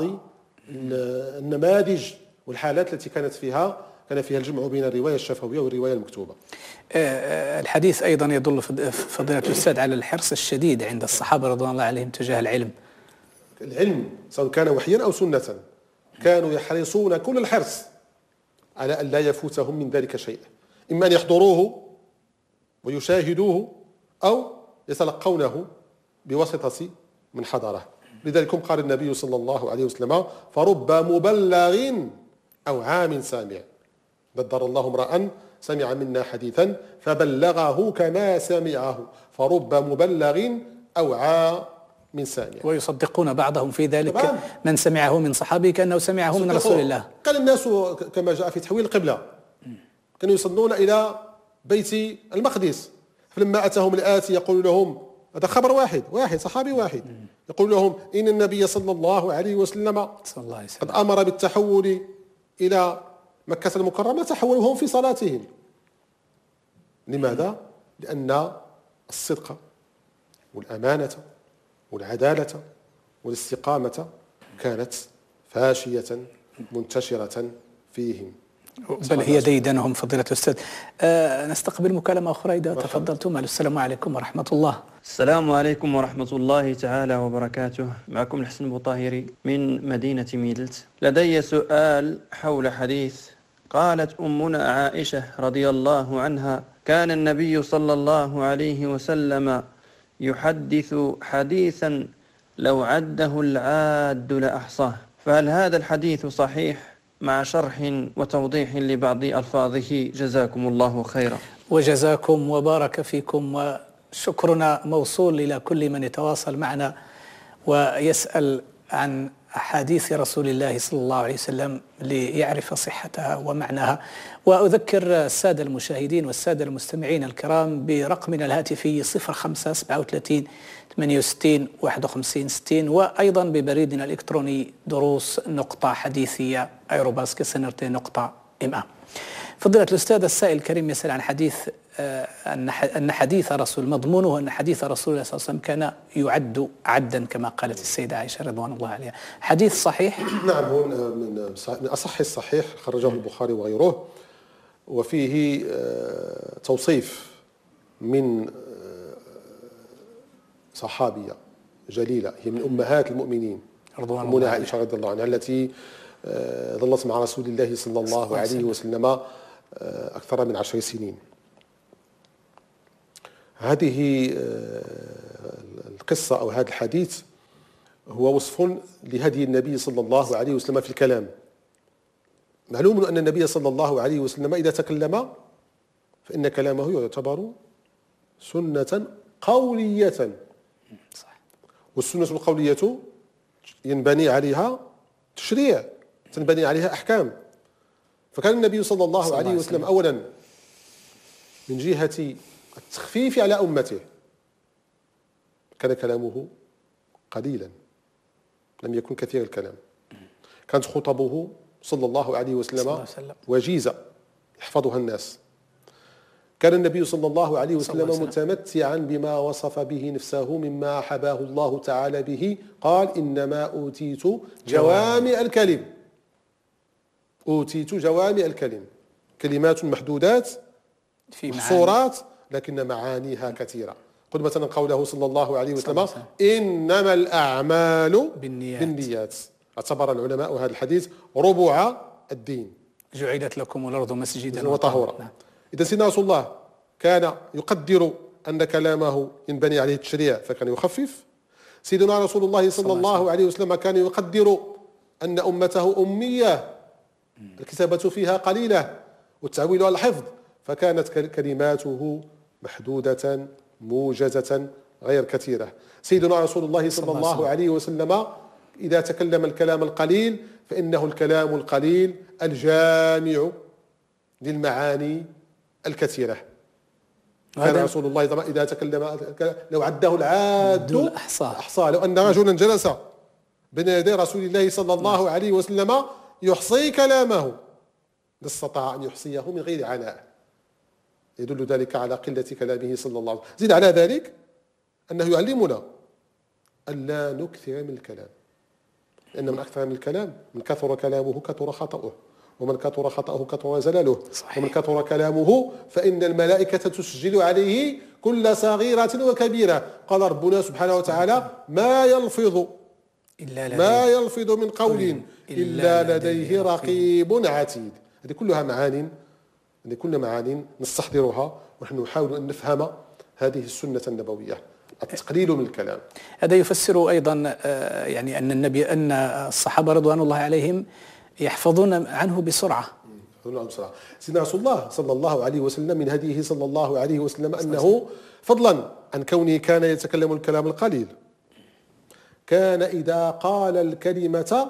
النماذج والحالات التي كانت فيها كان فيها الجمع بين الرواية الشفوية والرواية المكتوبة. الحديث أيضا يدل فضيلة الأستاذ على الحرص الشديد عند الصحابة رضوان الله عليهم تجاه العلم. العلم سواء كان وحيا أو سنة كانوا يحرصون كل الحرص على أن لا يفوتهم من ذلك شيء، إما أن يحضروه ويشاهدوه أو يتلقونه بواسطة من حضره. لذلك قال النبي صلى الله عليه وسلم: فرب مبلغ أو عام سامع. نذر الله امرأ سمع منا حديثا فبلغه كما سمعه، فرب مبلغ أو عام سامع. ويصدقون بعضهم في ذلك طبعا. من سمعه من صحابه كأنه سمعه من رسول الله. كان الناس كما جاء في تحويل القبلة كانوا يصلون إلى بيت المقدس، فلما أتاهم الآتي يقول لهم، هذا خبر واحد واحد صحابي واحد، يقول لهم: إن النبي صلى الله عليه وسلم قد أمر بالتحول إلى مكة المكرمة، تحولوا هم في صلاتهم. لماذا؟ لأن الصدق والأمانة والعدالة والاستقامة كانت فاشية منتشرة فيهم، بل هي ديدنهم. فضيلة الأستاذ أه نستقبل مكالمة أخرى إذا تفضلتم. السلام عليكم ورحمة الله. السلام عليكم ورحمة الله تعالى وبركاته. معكم الحسن بوطاهري من مدينة ميدلت. لدي سؤال حول حديث قالت أمنا عائشة رضي الله عنها: كان النبي صلى الله عليه وسلم يحدث حديثا لو عده العاد لأحصاه، فهل هذا الحديث صحيح مع شرح وتوضيح لبعض ألفاظه؟ جزاكم الله خيرا. وجزاكم وبارك فيكم، وشكرنا موصول إلى كل من يتواصل معنا ويسأل عن أحاديث رسول الله صلى الله عليه وسلم ليعرف صحتها ومعناها. وأذكر السادة المشاهدين والسادة المستمعين الكرام برقمنا الهاتفي صفر خمسة سبعة وثلاثين ثمانية وستين واحد وخمسين ستين، وأيضا ببريدنا الإلكتروني دروس نقطة حديثية أيروباس كسنرتين نقطة إم. فضيلة الأستاذ السائل الكريم يسأل عن حديث أن حديث رسول مضمونه أن حديث رسول الله صلى الله عليه وسلم كان يعد عدا كما قالت السيدة عائشة رضوان الله عليها، حديث صحيح؟ نعم، هو من أصح الصحيح، خرجه البخاري وغيره، وفيه توصيف من صحابية جليلة هي من أمهات المؤمنين أمنا عائشة رضي الله عنها، التي ظلت مع رسول الله صلى الله عليه وسلم أكثر من عشر سنين. هذه القصة أو هذا الحديث هو وصف لهدي النبي صلى الله عليه وسلم في الكلام. معلوم أن النبي صلى الله عليه وسلم إذا تكلم فإن كلامه يعتبر سنة قولية، والسنة القولية ينبني عليها تشريع، تنبني عليها أحكام. فكان النبي صلى الله عليه وسلم أولا من جهة التخفيف على أمته كان كلامه قليلا، لم يكن كثير الكلام. كانت خطبه صلى الله عليه وسلم وجيزة يحفظها الناس. كان النبي صلى الله عليه وسلم متمتعا بما وصف به نفسه مما حباه الله تعالى به، قال: إنما أوتيت جوامع الكلم. أوتيت جوامع الكلم، كلمات محدودات في محصورات لكن معانيها كثيرة. قل مثلا قوله صلى الله عليه وسلم: إنما الأعمال بالنيات, بالنيات. اعتبر العلماء هذا الحديث ربع الدين. جعلت لكم الأرض مسجدا وطهورا. نعم. إذا سيدنا رسول الله كان يقدر أن كلامه ينبني عليه التشريع فكان يخفف. سيدنا رسول الله صلى الله عليه وسلم كان يقدر أن أمته أمية، الكتابة فيها قليلة والتعويل على الحفظ، فكانت كلماته محدودة موجزة غير كثيرة. سيدنا رسول الله صلى الله عليه وسلم إذا تكلم الكلام القليل فإنه الكلام القليل الجامع للمعاني الكثيرة. كان رسول الله إذا تكلم لو عده العاد أحصاه أحصاه. لو أن رجلا جلس بين يدي رسول الله صلى الله عليه وسلم يحصي كلامه لاستطاع أن يحصيه من غير عناء. يدل ذلك على قلة كلامه صلى الله عليه وسلم. زيد على ذلك أنه يعلمنا ألا نكثر من الكلام، لأن من أكثر من الكلام من كثر كلامه كثر خطأه، ومن كثر خطأه كثر زلله. صحيح. ومن كثر كلامه فإن الملائكة تسجل عليه كل صغيرة وكبيرة. قال ربنا سبحانه وتعالى ما يلفظ إلا ما يلفظ من قول إلا لديه رقيب عتيد. هذه كلها معان هذه كلها معان نستحضرها ونحن نحاول أن نفهم هذه السنة النبوية، التقليل من الكلام. هذا يفسر أيضا يعني أن النبي أن الصحابة رضوان الله عليهم يحفظون عنه بسرعة. سيدنا رسول الله صلى الله عليه وسلم من هديه صلى الله عليه وسلم أنه فضلا عن كونه كان يتكلم الكلام القليل، كان إذا قال الكلمة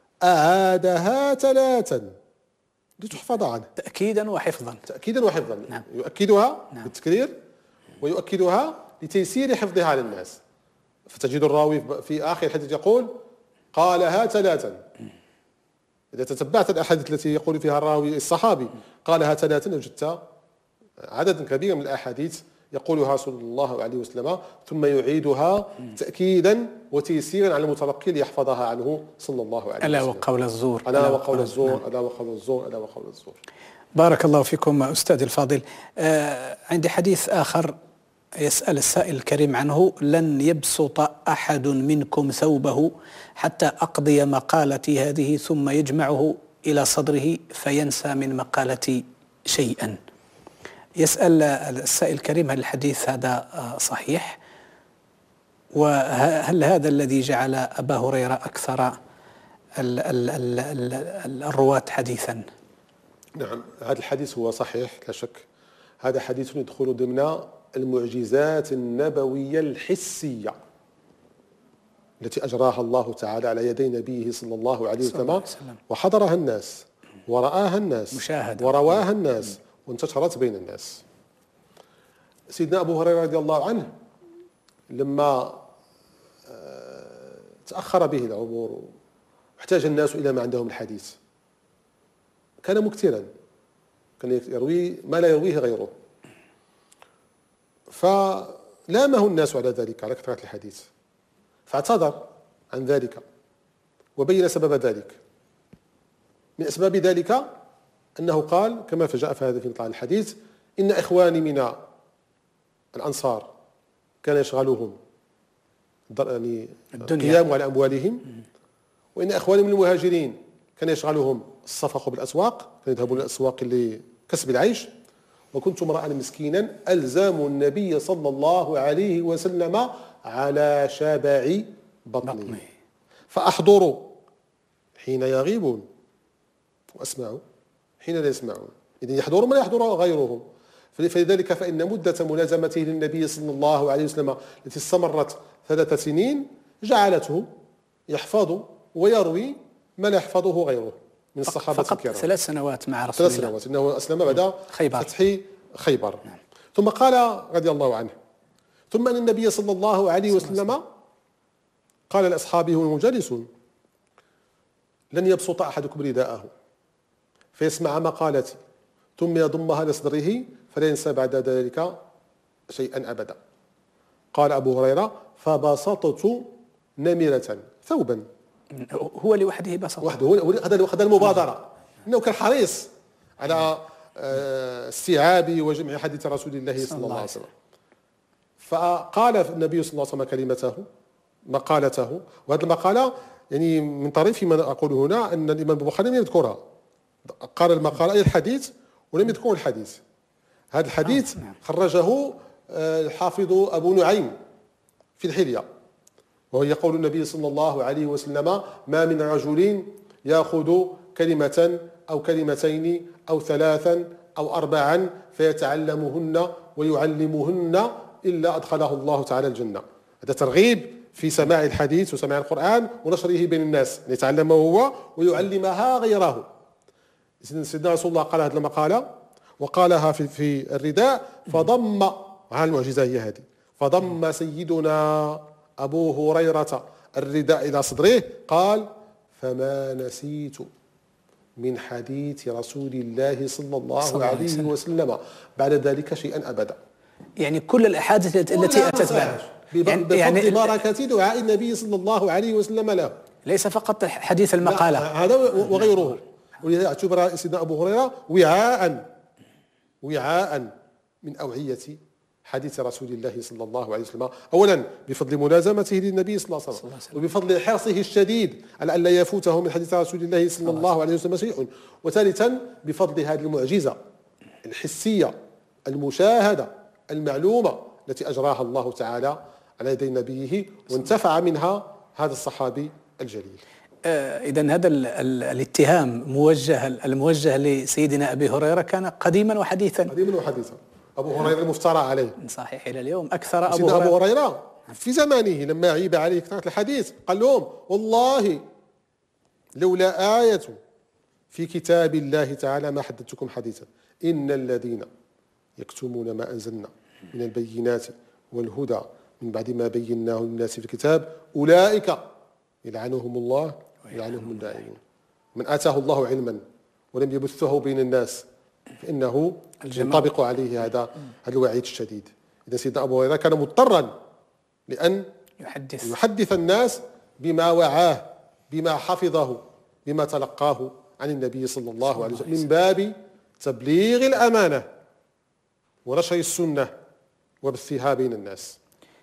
أعادها ثلاثا لتحفظ عنه، تأكيدا وحفظا. تأكيدا وحفظا. نعم. يؤكدها نعم. بالتكرير ويؤكدها لتيسير حفظها على الناس. فتجد الراوي في آخر الحديث يقول قالها ثلاثا. إذا تتبعت الأحاديث التي يقول فيها الراوي الصحابي قالها ثلاثا وجدت عدد كبير من الأحاديث يقولها صلى الله عليه وسلم ثم يعيدها تأكيدا وتيسيرا على المتلقي ليحفظها عنه صلى الله عليه وسلم. ألا وقول الزور ألا وقول الزور ألا وقول الزور ألا وقول الزور. بارك الله فيكم أستاذ الفاضل. آه عندي حديث آخر يسأل السائل الكريم عنه: لن يبسط أحد منكم ثوبه حتى أقضي مقالتي هذه ثم يجمعه إلى صدره فينسى من مقالتي شيئا. يسأل السائل الكريم هل الحديث هذا صحيح؟ وهل هذا الذي جعل أبا هريرة أكثر ال ال ال ال الرواة حديثا؟ نعم، هذا الحديث هو صحيح لا شك. هذا حديث يدخل ضمن المعجزات النبوية الحسية التي أجراها الله تعالى على يدي نبيه صلى الله عليه وسلم، وحضرها الناس ورآها الناس مشاهدة ورواها الناس وانتشرت بين الناس. سيدنا أبو هريرة رضي الله عنه لما تأخر به العمر واحتاج الناس إلى ما عندهم الحديث كان مكثرا، كان يروي ما لا يرويه غيره، فلامه الناس على ذلك على كثرة الحديث، فاعتذر عن ذلك وبين سبب ذلك. من أسباب ذلك أنه قال كما جاء في هذا في مطلع الحديث: إن إخواني من الأنصار كان يشغلهم يعني القيام على أموالهم، وإن إخواني من المهاجرين كان يشغلهم الصفق بالأسواق، كانوا يذهبون إلى الأسواق لكسب العيش، وكنت امرأ مسكينا ألزم النبي صلى الله عليه وسلم على شبع بطني فأحضر حين يغيبون وأسمع حين لا يسمعون، إذن يحضر من يحضر غيرهم. فلذلك فإن مدة ملازمته للنبي صلى الله عليه وسلم التي استمرت ثلاث سنين جعلته يحفظ ويروي ما لا يحفظه غيره من الصحابة فقط الكرام. ثلاث سنوات مع رسول الله. ثلاث سنوات، إنه أسلم بعد خيبر. فتح خيبر. نعم. ثم قال رضي الله عنه: ثم أن النبي صلى الله عليه وسلم قال لأصحابه وهم جالسون: لن يبسط أحدكم رداءه فيسمع مقالتي ثم يضمها لصدره فلا ينسى بعد ذلك شيئا أبدا. قال أبو هريرة: فبسطت نمرة ثوبا. هو لوحده بسط وحده، هذا المبادرة، إنه كان حريص على استيعاب وجمع حديث رسول الله صلى الله عليه وسلم. فقال النبي صلى الله عليه وسلم كلمته مقالته، وهذه المقالة يعني من طريف ما أقول هنا أن الإمام البخاري لم يذكرها، قال المقالة أي الحديث ولم يذكر الحديث. هذا الحديث خرجه الحافظ أبو نعيم في الحلية، وهو يقول النبي صلى الله عليه وسلم: ما من رجل يأخذ كلمة أو كلمتين أو ثلاثا أو أربعا فيتعلمهن ويعلمهن إلا أدخله الله تعالى الجنة. هذا ترغيب في سماع الحديث وسماع القرآن ونشره بين الناس، يتعلمه هو ويعلمها غيره. سيدنا رسول الله قال هذه المقالة وقالها في, في الرداء، فضم ها المعجزة هي هذه. فضم سيدنا أبو هريرة الرداء إلى صدره قال فما نسيت من حديث رسول الله صلى الله عليه وسلم بعد ذلك شيئا أبدا. يعني كل الأحاديث التي أتت بعد بفضل يعني بركة دعاء النبي صلى الله عليه وسلم له، ليس فقط حديث المقالة هذا وغيره. ولذا اعتبر سيدنا أبو هريرة وعاء وعاء من أوعية حديث رسول الله صلى الله عليه وسلم، أولا بفضل ملازمته للنبي صلى الله عليه وسلم، وبفضل حرصه الشديد على أن لا يفوته من حديث رسول الله صلى الله عليه وسلم شيء، وثالثا بفضل هذه المعجزة الحسية المشاهدة المعلومة التي أجراها الله تعالى على يدي نبيه وانتفع منها هذا الصحابي الجليل. إذا هذا ال ال الاتهام موجه الموجه لسيدنا أبي هريرة كان قديما وحديثا. قديما وحديثا. أبو هريرة المفترى عليه. صحيح إلى اليوم أكثر أبو سيدنا هريرة. أبو هريرة في زمانه لما عيب عليه كثرة الحديث قال لهم والله لولا آية في كتاب الله تعالى ما حدثتكم حديثا إن الذين يكتمون ما أنزلنا من البينات والهدى من بعد ما بيناه للناس في الكتاب أولئك يلعنهم الله ويلعنهم اللائمون. من آتاه الله علما ولم يبثه بين الناس فإنه ينطبق عليه هذا هذا الوعيد الشديد. إذا سيدنا أبو هريرة كان مضطرا لأن يحدث يحدث الناس بما وعاه بما حفظه بما تلقاه عن النبي صلى الله عليه وسلم من باب تبليغ الأمانة ونشر السنة وبثها بين الناس.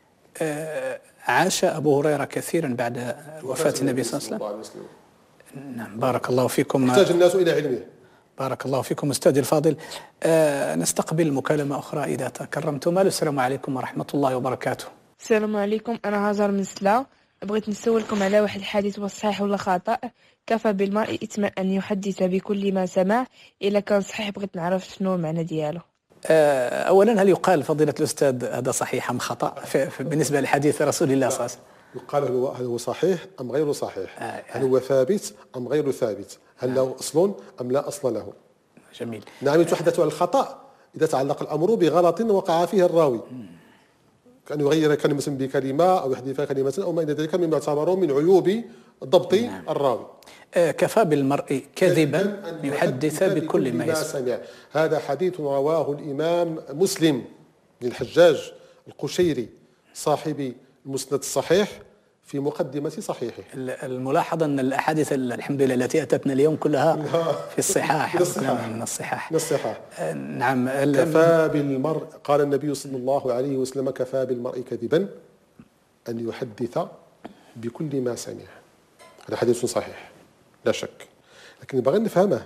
آه عاش أبو هريرة كثيرا بعد وفاة النبي صلى الله عليه وسلم. نعم بارك الله فيكم. احتاج الناس إلى علمه. بارك الله فيكم أستاذي الفاضل. آه نستقبل مكالمة أخرى إذا تكرمتم. السلام عليكم ورحمة الله وبركاته. السلام عليكم، أنا هاجر من سلا. بغيت نسولكم على واحد الحديث هو صحيح ولا خطأ. كفى بالمرء إثما أن يحدث بكل ما سمع. إلا كان صحيح بغيت نعرف شنو المعنى ديالو. أولا هل يقال فضيلة الأستاذ هذا صحيح أم خطأ بالنسبة لحديث رسول الله صلى الله عليه وسلم؟ يقال هل هو صحيح أم غير صحيح؟ آه هل هو ثابت أم غير ثابت؟ هل له أصل أم لا أصل له؟ جميل. نعم يتحدث عن الخطأ إذا تعلق الأمر بغلط وقع فيه الراوي كأن يغير كلمة بكلمة أو يحذف كلمة أو ما إلى ذلك مما يعتبر من عيوب ضبط نعم. الراوي. آه كفى بالمرء كذبا أن يحدث بكل ما يسمع. هذا حديث رواه الإمام مسلم بن الحجاج القشيري صاحب المسند الصحيح في مقدمة صحيحه. الملاحظة أن الأحاديث الحمد لله التي أتتنا اليوم كلها في الصحاح من الصحاح من الصحاح من الصحاح. آه نعم. كفى بالمرء قال النبي صلى الله عليه وسلم كفى بالمرء كذبا أن يحدث بكل ما سمع. هذا حديث صحيح لا شك، لكن بغينا نفهمه.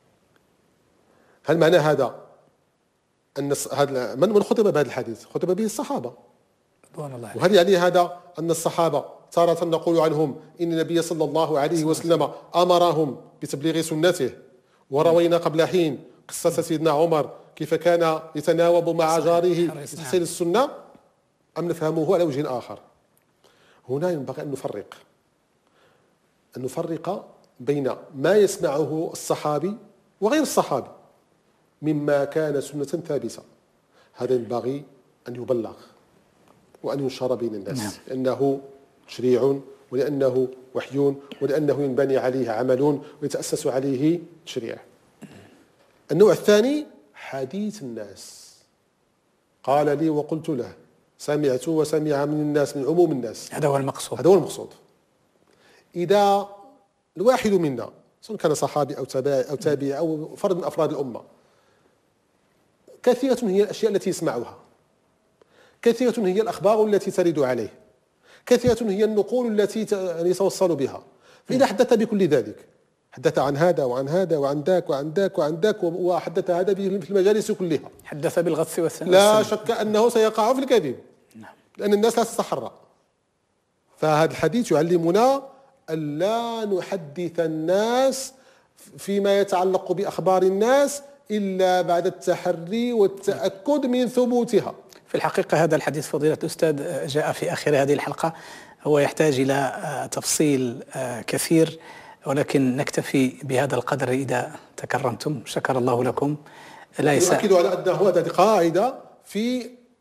هل معنى هذا أن هذا من من خطب بهذا الحديث؟ خطب به الصحابة. وهل يعني هذا أن الصحابة تارة نقول عنهم إن النبي صلى الله عليه وسلم أمرهم بتبليغ سنته، وروينا قبل حين قصة سيدنا عمر كيف كان يتناوب مع جاره بتحصيل السنة، أم نفهمه على وجه آخر؟ هنا ينبغي أن نفرق أن نفرق بين ما يسمعه الصحابي وغير الصحابي مما كان سنة ثابتة. هذا ينبغي أن يبلغ وأن ينشر بين الناس نعم. لأنه تشريع ولأنه وحي ولأنه ينبني عليه عمل ويتأسس عليه تشريع. النوع الثاني حديث الناس، قال لي وقلت له، سمعت وسمع من الناس من عموم الناس. هذا هو المقصود. هذا هو المقصود. إذا الواحد منا سواء كان صحابي أو تابعي أو تابعي أو فرد من أفراد الأمة كثيرة هي الأشياء التي يسمعها، كثيرة هي الأخبار التي ترد عليه، كثيرة هي النقول التي يتوصل بها. فإذا حدث بكل ذلك، حدث عن هذا وعن هذا وعن ذاك وعن ذاك وعن ذاك وحدث هذا في المجالس كلها، حدث بالغث والثناء، لا شك أنه سيقع في الكذب لأن الناس لا تتحرى. فهذا الحديث يعلمنا ألا نحدث الناس فيما يتعلق بأخبار الناس إلا بعد التحري والتأكد من ثبوتها. في الحقيقة هذا الحديث فضيلة الأستاذ جاء في آخر هذه الحلقة، هو يحتاج إلى تفصيل كثير، ولكن نكتفي بهذا القدر إذا تكرمتم. شكر الله لكم. لا يؤكد على أنه هذه قاعدة في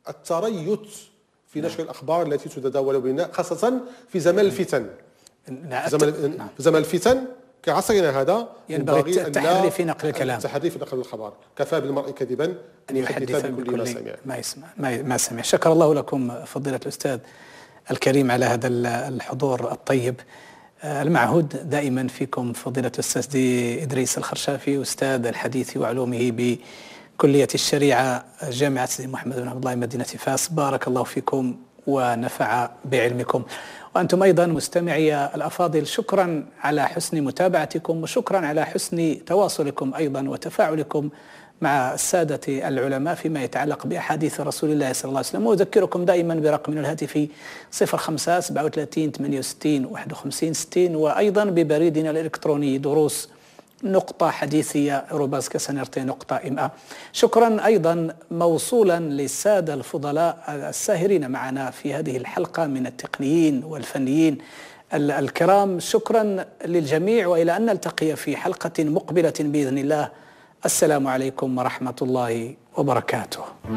التريث في نشر الأخبار التي تتداول بيننا، خاصة في زمن الفتن. في زمن, في زمن الفتن كعصرنا هذا ينبغي التحري في نقل الكلام، التحري في نقل الخبر. كفى بالمرء كذبا أن يحدث بكل ما سمع. ما يسمع ما سمع. شكر الله لكم فضيلة الأستاذ الكريم على هذا الحضور الطيب. المعهود دائما فيكم فضيلة الأستاذ إدريس الخرشافي، أستاذ الحديث وعلومه بكلية الشريعة جامعة سيدي محمد بن عبد الله مدينة فاس. بارك الله فيكم ونفع بعلمكم. وأنتم أيضا مستمعي الأفاضل، شكرا على حسن متابعتكم، وشكرا على حسن تواصلكم أيضا وتفاعلكم مع السادة العلماء فيما يتعلق بأحاديث رسول الله صلى الله عليه وسلم. وأذكركم دائما برقمنا الهاتفي صفر خمسة سبعة وثلاثين ثمانية وستين واحد وخمسين ستين، وأيضا ببريدنا الإلكتروني دروس نقطة حديثية أروباز كسنرتي نقطة إم. شكرا أيضا موصولا للسادة الفضلاء الساهرين معنا في هذه الحلقة من التقنيين والفنيين الكرام. شكرا للجميع، وإلى أن نلتقي في حلقة مقبلة بإذن الله. السلام عليكم ورحمة الله وبركاته.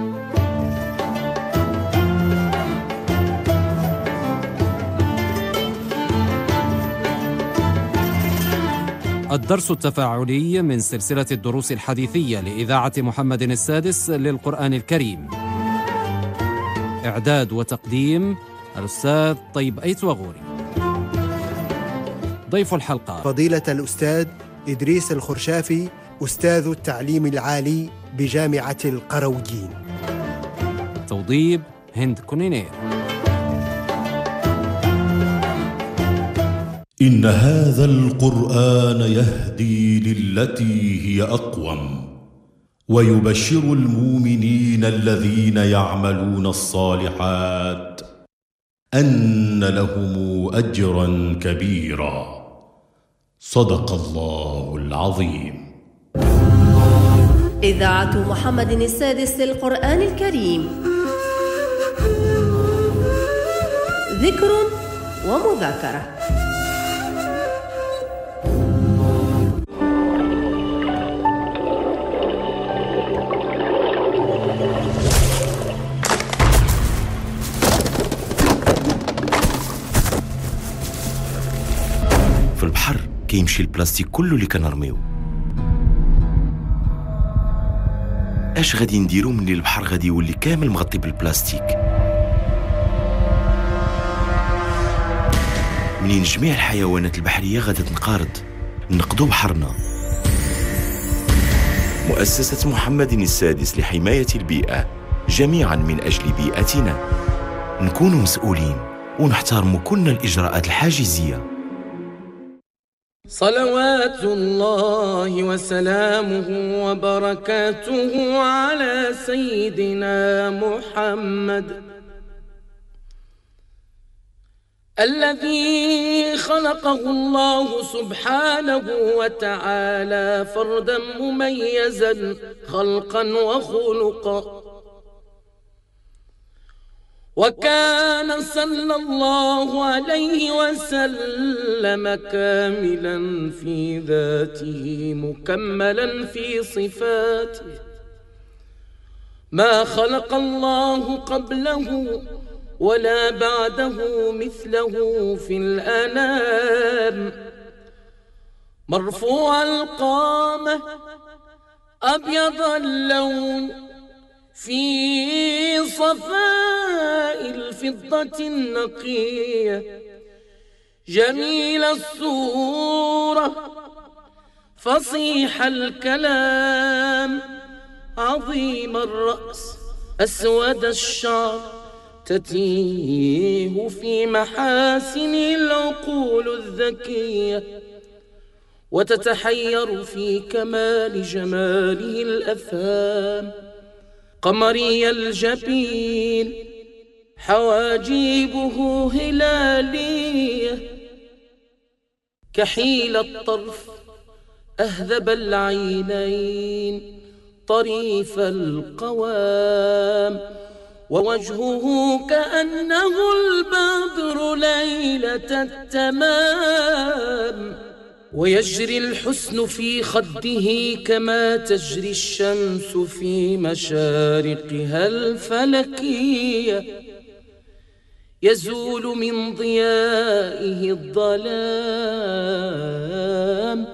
الدرس التفاعلي من سلسلة الدروس الحديثية لإذاعة محمد السادس للقرآن الكريم. إعداد وتقديم الأستاذ طيب أيتوغوري. ضيف الحلقة فضيلة الأستاذ إدريس الخرشافي، أستاذ التعليم العالي بجامعة القرويين. توضيب هند كونينير. إن هذا القرآن يهدي للتي هي أقوم ويبشر المؤمنين الذين يعملون الصالحات أن لهم أجرا كبيرا. صدق الله العظيم. إذاعة محمد السادس للقرآن الكريم، ذكر ومذاكرة. في البحر كيمشي البلاستيك كله اللي كنرميو. اش غادي نديرو ملي البحر غادي يولي كامل مغطي بالبلاستيك؟ منين جميع الحيوانات البحرية غادي تنقرض، نقضوا بحرنا. مؤسسة محمد السادس لحماية البيئة، جميعا من أجل بيئتنا. نكونوا مسؤولين ونحترموا كل الإجراءات الحاجزية. صلوات الله وسلامه وبركاته على سيدنا محمد الذي خلقه الله سبحانه وتعالى فردا مميزا خلقا وخلقا، وكان صلى الله عليه وسلم كاملا في ذاته مكملا في صفاته، ما خلق الله قبله ولا بعده مثله في الأنام، مرفوع القامة أبيض اللون في صفاء الفضة النقية، جميل الصورة فصيح الكلام، عظيم الرأس أسود الشعر، تتيه في محاسن العقول الذكية، وتتحير في كمال جماله الأفهام، قمري الجبين، حواجيبه هلالية، كحيل الطرف، أهذب العينين، طريف القوام، ووجهه كأنه البدر ليلة التمام، ويجري الحسن في خده كما تجري الشمس في مشارقها الفلكية، يزول من ضيائه الظلام